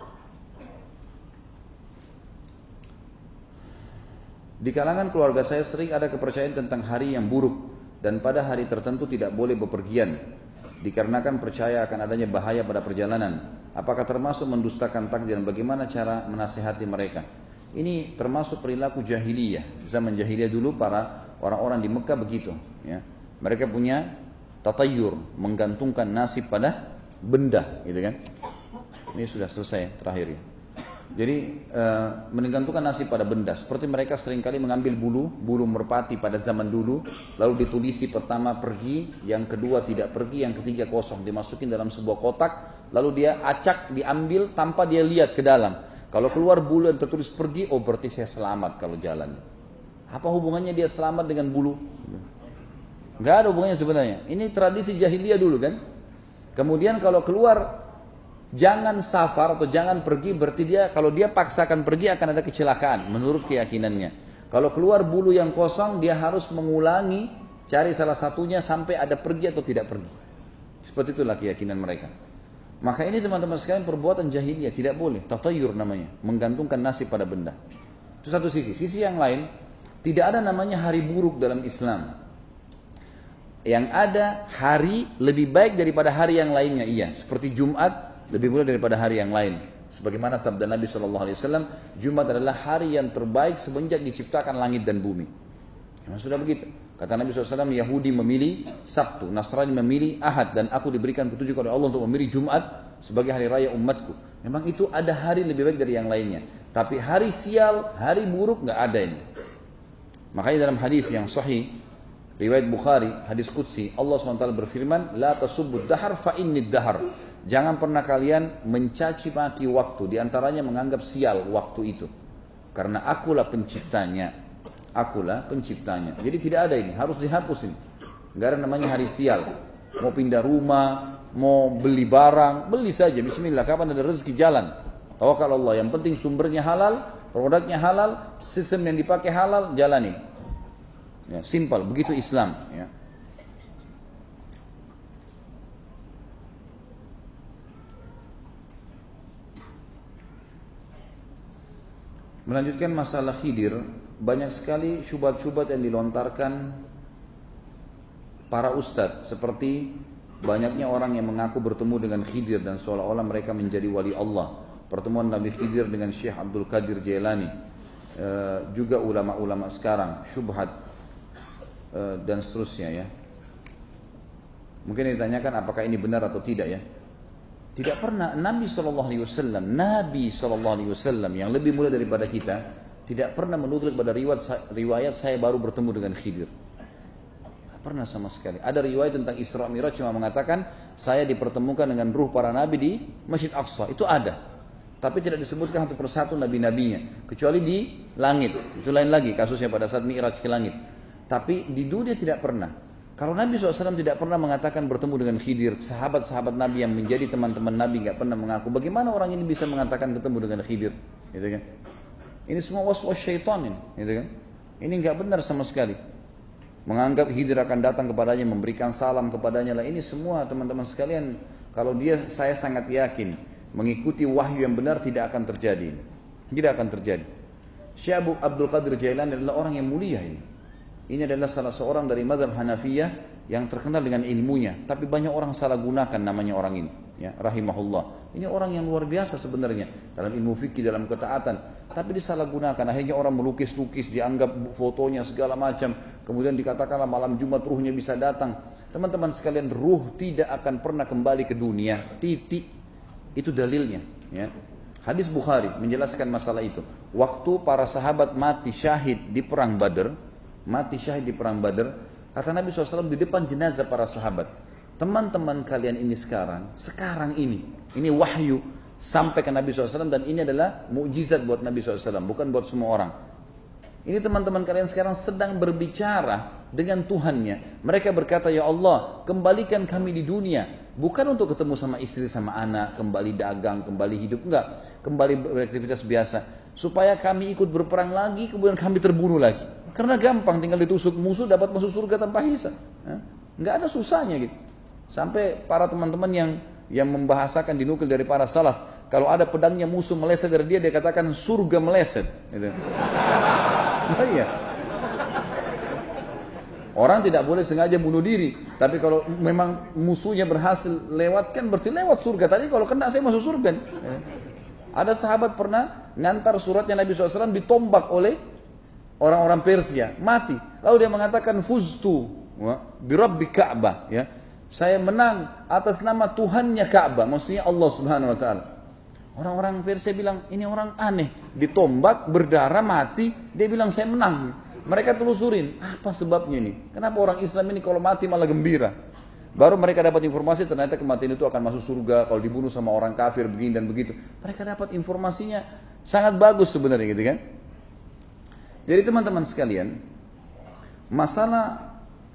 Di kalangan keluarga saya sering ada kepercayaan tentang hari yang buruk dan pada hari tertentu tidak boleh bepergian. Dikarenakan percaya akan adanya bahaya pada perjalanan. Apakah termasuk mendustakan takdir dan bagaimana cara menasihati mereka? Ini termasuk perilaku jahiliyah. Zaman jahiliyah dulu para orang-orang di Mekah begitu. Ya. Mereka punya tatayur, menggantungkan nasib pada benda, gitu kan? Ini sudah selesai terakhir. Jadi menggantungkan nasib pada benda. Seperti mereka seringkali mengambil bulu merpati pada zaman dulu, lalu ditulisi pertama pergi, yang kedua tidak pergi, yang ketiga kosong, dimasukin dalam sebuah kotak, lalu dia acak, diambil tanpa dia lihat ke dalam. Kalau keluar bulu yang tertulis pergi, oh berarti saya selamat kalau jalan. Apa hubungannya dia selamat dengan bulu? Gak ada hubungannya sebenarnya. Ini tradisi jahiliyah dulu kan. Kemudian kalau keluar jangan safar atau jangan pergi, berarti dia kalau dia paksakan pergi akan ada kecelakaan menurut keyakinannya. Kalau keluar bulu yang kosong, dia harus mengulangi cari salah satunya sampai ada pergi atau tidak pergi. Seperti itulah keyakinan mereka. Maka ini teman-teman sekalian perbuatan jahiliyah, tidak boleh. Tatayur namanya, menggantungkan nasib pada benda. Itu satu sisi. Sisi yang lain, tidak ada namanya hari buruk dalam Islam. Yang ada hari lebih baik daripada hari yang lainnya, iya. Seperti Jumat lebih mulia daripada hari yang lain. Sebagaimana sabda Nabi SAW, Jumat adalah hari yang terbaik semenjak diciptakan langit dan bumi. Memang sudah begitu. Kata Nabi SAW, Yahudi memilih Sabtu, Nasrani memilih Ahad, dan aku diberikan petunjuk oleh Allah untuk memilih Jumat sebagai hari raya umatku. Memang itu ada hari lebih baik dari yang lainnya. Tapi hari sial, hari buruk nggak ada ini. Makanya dalam hadis yang sahih, riwayat Bukhari, hadis Qudsi, Allah SWT berfirman, La tasubbud dahar fa innid dahar. Jangan pernah kalian mencaci maki waktu, diantaranya menganggap sial waktu itu. Karena akulah penciptanya. Akulah penciptanya. Jadi tidak ada ini, harus dihapus ini. Enggak ada namanya hari sial. Mau pindah rumah, mau beli barang, beli saja, bismillah, kapan ada rezeki jalan. Tawakal Allah, yang penting sumbernya halal, produknya halal, sistem yang dipakai halal, jalani. Ya, simpel, begitu Islam. Ya. Melanjutkan masalah Khidir, banyak sekali syubhat-syubhat yang dilontarkan para ustadz, seperti banyaknya orang yang mengaku bertemu dengan Khidir dan seolah-olah mereka menjadi wali Allah. Pertemuan Nabi Khidir dengan Syekh Abdul Qadir Jailani, juga ulama-ulama sekarang, syubhat dan seterusnya ya. Mungkin ditanyakan apakah ini benar atau tidak ya. Tidak pernah Nabi SAW yang lebih mulia daripada kita tidak pernah menulis pada riwayat saya baru bertemu dengan Khidir. Tidak pernah sama sekali. Ada riwayat tentang Isra Mi'raj cuma mengatakan saya dipertemukan dengan ruh para nabi di Masjid Aqsa. Itu ada. Tapi tidak disebutkan satu persatu nabi-nabinya kecuali di langit. Itu lain lagi kasusnya pada saat Mi'raj ke langit. Tapi di dunia tidak pernah. Kalau Nabi SAW tidak pernah mengatakan bertemu dengan Khidir, sahabat-sahabat Nabi yang menjadi teman-teman Nabi nggak pernah mengaku, bagaimana orang ini bisa mengatakan ketemu dengan Khidir? Gitu kan? Ini semua was-was syaitan ini, gitu kan? Ini nggak benar sama sekali. Menganggap Khidir akan datang kepadanya, memberikan salam kepadanya lah. Ini semua teman-teman sekalian, kalau dia, saya sangat yakin mengikuti wahyu yang benar tidak akan terjadi. Tidak akan terjadi. Syekh Abdul Qadir Jailani adalah orang yang mulia ini. Ini adalah salah seorang dari mazhab Hanafiyah yang terkenal dengan ilmunya, tapi banyak orang salah gunakan namanya orang ini, ya, rahimahullah. Ini orang yang luar biasa sebenarnya dalam ilmu fikih, dalam ketaatan, tapi disalahgunakan. Akhirnya orang melukis-lukis, dianggap fotonya segala macam, kemudian dikatakanlah malam Jumat ruhnya bisa datang. Teman-teman sekalian, ruh tidak akan pernah kembali ke dunia, titik. Itu dalilnya. Ya. Hadis Bukhari menjelaskan masalah itu. Waktu para sahabat mati syahid di perang Badar, kata Nabi SAW di depan jenazah para sahabat, teman-teman kalian ini sekarang ini wahyu sampai ke Nabi SAW, dan ini adalah mukjizat buat Nabi SAW, bukan buat semua orang. Ini teman-teman kalian sekarang sedang berbicara dengan Tuhannya. Mereka berkata, ya Allah, kembalikan kami di dunia. Bukan untuk ketemu sama istri, sama anak, kembali dagang, kembali hidup. Enggak, kembali beraktivitas biasa. Supaya kami ikut berperang lagi, kemudian kami terbunuh lagi. Karena gampang, tinggal ditusuk musuh, dapat masuk surga tanpa hisab. Enggak ada susahnya gitu. Sampai para teman-teman yang membahasakan dinukil dari para salaf, kalau ada pedangnya musuh meleset dari dia katakan surga meleset. Gitu. Oh iya. Orang tidak boleh sengaja bunuh diri, tapi kalau memang musuhnya berhasil lewatkan, berarti lewat surga. Tadi kalau kena saya masuk surga. Ada sahabat pernah ngantar suratnya Nabi SAW ditombak oleh orang-orang Persia, mati. Lalu dia mengatakan fuztu birabbi Ka'bah, ya. Saya menang atas nama Tuhannya Ka'bah, maksudnya Allah Subhanahu wa taala. Orang-orang Persia bilang, ini orang aneh, ditombak, berdarah, mati, dia bilang saya menang. Mereka telusurin, apa sebabnya ini? Kenapa orang Islam ini kalau mati malah gembira? Baru mereka dapat informasi ternyata kematian itu akan masuk surga kalau dibunuh sama orang kafir begini dan begitu. Mereka dapat informasinya sangat bagus sebenarnya gitu kan. Jadi teman-teman sekalian, masalah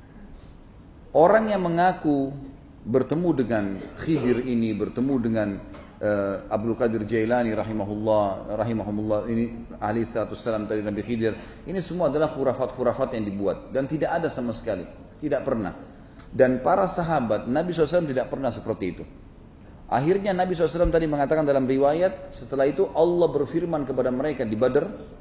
orang yang mengaku bertemu dengan Khidir ini, bertemu dengan Abdul Qadir Jailani rahimahumullah ini alaihi salatu wassalam dari Nabi Khidir, ini semua adalah khurafat-khurafat yang dibuat dan tidak ada sama sekali, tidak pernah. Dan para sahabat Nabi SAW tidak pernah seperti itu. Akhirnya Nabi SAW tadi mengatakan dalam riwayat, setelah itu Allah berfirman kepada mereka di Badar,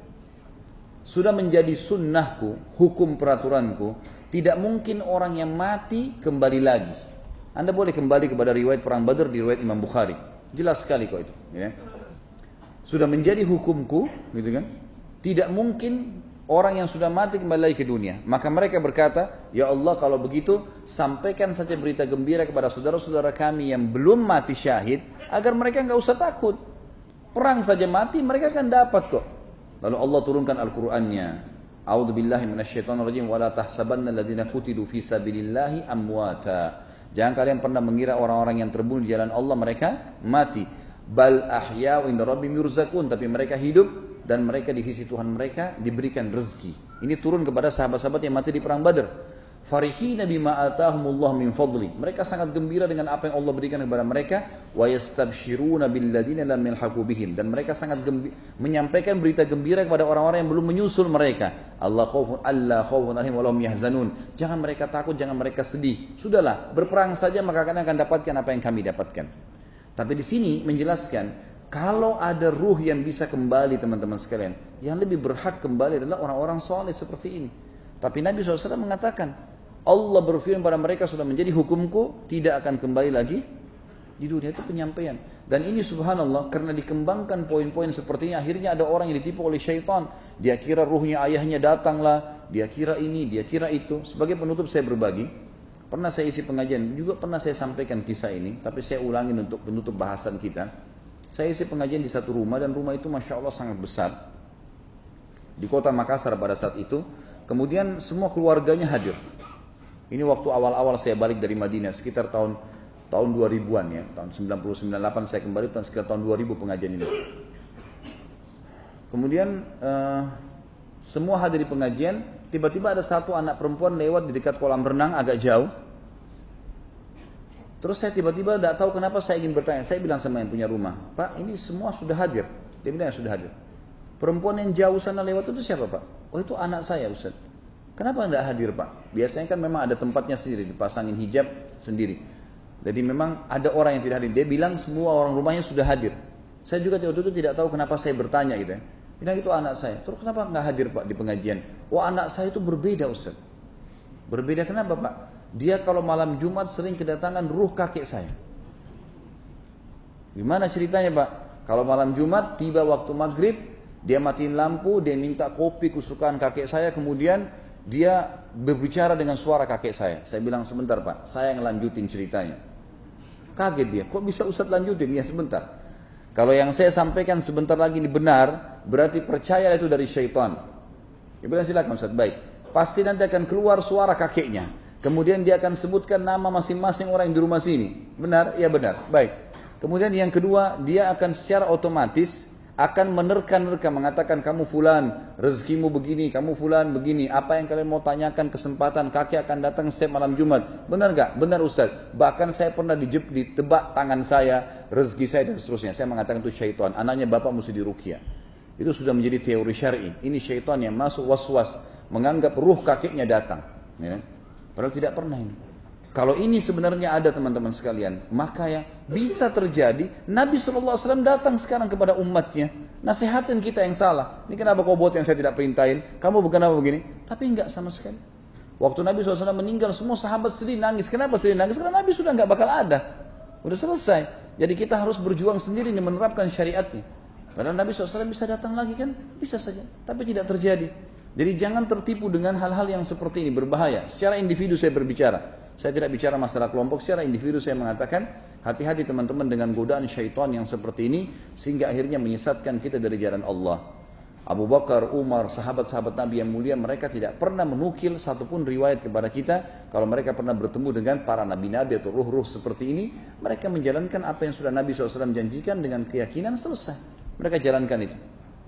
sudah menjadi sunnahku, hukum peraturanku, tidak mungkin orang yang mati kembali lagi. Anda boleh kembali kepada riwayat perang Badar di riwayat Imam Bukhari. Jelas sekali kok itu. Ya. Sudah menjadi hukumku, gitu kan? Tidak mungkin orang yang sudah mati kembali lagi ke dunia. Maka mereka berkata, ya Allah kalau begitu sampaikan saja berita gembira kepada saudara-saudara kami yang belum mati syahid, agar mereka nggak usah takut. Perang saja mati, mereka akan dapat kok. Lalu Allah turunkan Al-Qur'annya. A'udzubillahi minasyaitonirrajim wa la tahsabanna alladziina qutilu fi sabilillahi amwata. Jangan kalian pernah mengira orang-orang yang terbunuh di jalan Allah mereka mati. Bal ahya'u inda rabbihim yurzaqun, tapi mereka hidup dan mereka di sisi Tuhan mereka diberikan rezeki. Ini turun kepada sahabat-sahabat yang mati di perang Badar. Farihina bima atahumullah min fadli. Mereka sangat gembira dengan apa yang Allah berikan kepada mereka. Wa yastabshiruna billadina lam yalhaqu bihim. Dan mereka sangat menyampaikan berita gembira kepada orang-orang yang belum menyusul mereka. Allah khaufun alaihim wa lahum yahzanun. Jangan mereka takut, jangan mereka sedih. Sudahlah, berperang saja maka kalian akan dapatkan apa yang kami dapatkan. Tapi di sini menjelaskan, kalau ada ruh yang bisa kembali teman-teman sekalian, yang lebih berhak kembali adalah orang-orang soleh seperti ini. Tapi Nabi SAW mengatakan, Allah berfirman pada mereka sudah menjadi hukumku, tidak akan kembali lagi di dunia. Itu penyampaian. Dan ini subhanallah, karena dikembangkan poin-poin seperti ini, akhirnya ada orang yang ditipu oleh syaitan. Dia kira ruhnya ayahnya datanglah, dia kira ini, dia kira itu. Sebagai penutup saya berbagi, pernah saya isi pengajian, juga pernah saya sampaikan kisah ini, tapi saya ulangin untuk penutup bahasan kita. Saya isi pengajian di satu rumah, dan rumah itu Masya Allah sangat besar. Di kota Makassar pada saat itu. Kemudian semua keluarganya hadir. Ini waktu awal-awal saya balik dari Madinah, sekitar tahun 2000-an ya, tahun 99-98 saya kembali, sekitar tahun 2000 pengajian ini. Kemudian semua hadir di pengajian, tiba-tiba ada satu anak perempuan lewat di dekat kolam renang agak jauh. Terus saya tiba-tiba tidak tahu kenapa saya ingin bertanya. Saya bilang sama yang punya rumah, Pak ini semua sudah hadir. Dia bilang sudah hadir. Perempuan yang jauh sana lewat itu siapa Pak? Oh itu anak saya Ustaz. Kenapa tidak hadir Pak? Biasanya kan memang ada tempatnya sendiri, dipasangin hijab sendiri. Jadi memang ada orang yang tidak hadir. Dia bilang semua orang rumahnya sudah hadir. Saya juga waktu itu tidak tahu kenapa saya bertanya gitu ya. Bilang itu anak saya. Terus kenapa nggak hadir Pak di pengajian? Oh anak saya itu berbeda Ustaz. Berbeda kenapa Pak? Dia kalau malam Jumat sering kedatangan ruh kakek saya. Gimana ceritanya Pak? Kalau malam Jumat tiba waktu maghrib, dia matiin lampu, dia minta kopi kesukaan kakek saya, kemudian dia berbicara dengan suara kakek saya. Saya bilang sebentar Pak, saya yang lanjutin ceritanya. Kaget dia, kok bisa Ustaz lanjutin? Ya sebentar. Kalau yang saya sampaikan sebentar lagi ini benar, berarti percaya itu dari syaitan. Ya bilang silakan Ustaz, baik. Pasti nanti akan keluar suara kakeknya. Kemudian dia akan sebutkan nama masing-masing orang yang di rumah sini. Benar? Ya benar. Baik. Kemudian yang kedua, dia akan secara otomatis akan menerka-nerka mengatakan kamu fulan, rezekimu begini, kamu fulan begini, apa yang kalian mau tanyakan kesempatan, kakek akan datang setiap malam Jumat. Benar gak? Benar Ustaz. Bahkan saya pernah ditebak tangan saya, rezeki saya dan seterusnya. Saya mengatakan itu syaitan, anaknya bapak mesti diruqyah. Itu sudah menjadi teori syar'i. Ini syaitan yang masuk was-was, menganggap ruh kakeknya datang. Ya. Padahal tidak pernah ini. Kalau ini sebenarnya ada teman-teman sekalian, maka ya bisa terjadi. Nabi SAW datang sekarang kepada umatnya, nasihatin kita yang salah. Ini kenapa kau buat yang saya tidak perintahin? Kamu bukan apa begini? Tapi enggak sama sekali. Waktu Nabi SAW meninggal, semua sahabat sedih nangis. Kenapa sedih nangis? Karena Nabi sudah enggak bakal ada. Udah selesai. Jadi kita harus berjuang sendiri nih menerapkan syariatnya. Padahal Nabi SAW bisa datang lagi kan? Bisa saja. Tapi tidak terjadi. Jadi jangan tertipu dengan hal-hal yang seperti ini, berbahaya. Secara individu saya berbicara. Saya tidak bicara masalah kelompok, secara individu saya mengatakan hati-hati teman-teman dengan godaan syaitan yang seperti ini sehingga akhirnya menyesatkan kita dari jalan Allah. Abu Bakar, Umar, sahabat-sahabat Nabi yang mulia, mereka tidak pernah menukil satupun riwayat kepada kita kalau mereka pernah bertemu dengan para nabi-nabi atau ruh-ruh seperti ini. Mereka menjalankan apa yang sudah Nabi SAW janjikan dengan keyakinan, selesai. Mereka jalankan itu.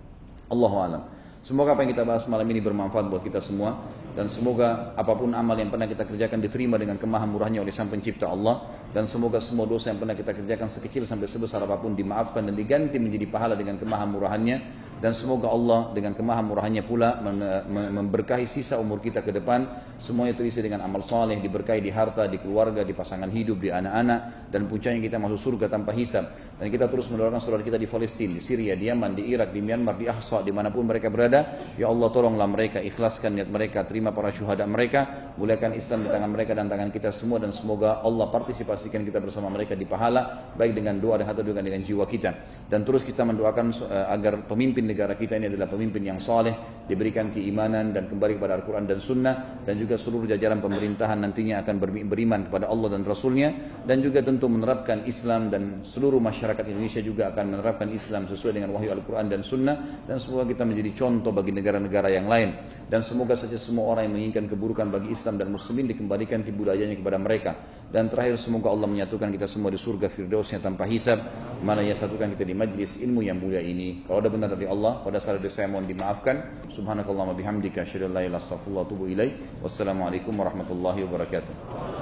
Allahu a'lam. Semoga apa yang kita bahas malam ini bermanfaat buat kita semua. Dan semoga apapun amal yang pernah kita kerjakan diterima dengan kemahamurahnya oleh Sang Pencipta Allah. Dan semoga semua dosa yang pernah kita kerjakan sekecil sampai sebesar apapun dimaafkan dan diganti menjadi pahala dengan kemahamurahannya. Dan semoga Allah dengan kemahamurahannya pula memberkahi sisa umur kita ke depan. Semuanya terisi dengan amal saleh, diberkahi di harta, di keluarga, di pasangan hidup, di anak-anak. Dan puncaknya kita masuk surga tanpa hisab. Dan kita terus mendoakan saudara kita di Palestina, di Syria, di Yaman, di Irak, di Myanmar, di Ahsa, dimanapun mereka berada. Ya Allah tolonglah mereka, ikhlaskan niat mereka, terima para syuhada mereka, muliakan Islam di tangan mereka dan tangan kita semua, dan semoga Allah partisipasikan kita bersama mereka di pahala, baik dengan doa dan juga dengan jiwa kita. Dan terus kita mendoakan agar pemimpin negara kita ini adalah pemimpin yang saleh, diberikan keimanan dan kembali kepada Al-Quran dan Sunnah, dan juga seluruh jajaran pemerintahan nantinya akan beriman kepada Allah dan Rasulnya, dan juga tentu menerapkan Islam, dan seluruh masyarakat Indonesia juga akan menerapkan Islam sesuai dengan wahyu Al-Quran dan Sunnah, dan semoga kita menjadi contoh bagi negara-negara yang lain. Dan semoga saja semua orang yang menginginkan keburukan bagi Islam dan Muslimin dikembalikan ke budayanya kepada mereka. Dan terakhir semoga Allah menyatukan kita semua di surga Firdausnya tanpa hisab, mana ia satukan kita di majlis ilmu yang mulia ini. Kalau ada benar dari Allah, pada saat dari saya mohon dimaafkan. Subhanakallahumma bihamdika asyhadu an la ilaha illa anta astaghfiruka wa atubu ilaik. Wassalamualaikum warahmatullahi wabarakatuh.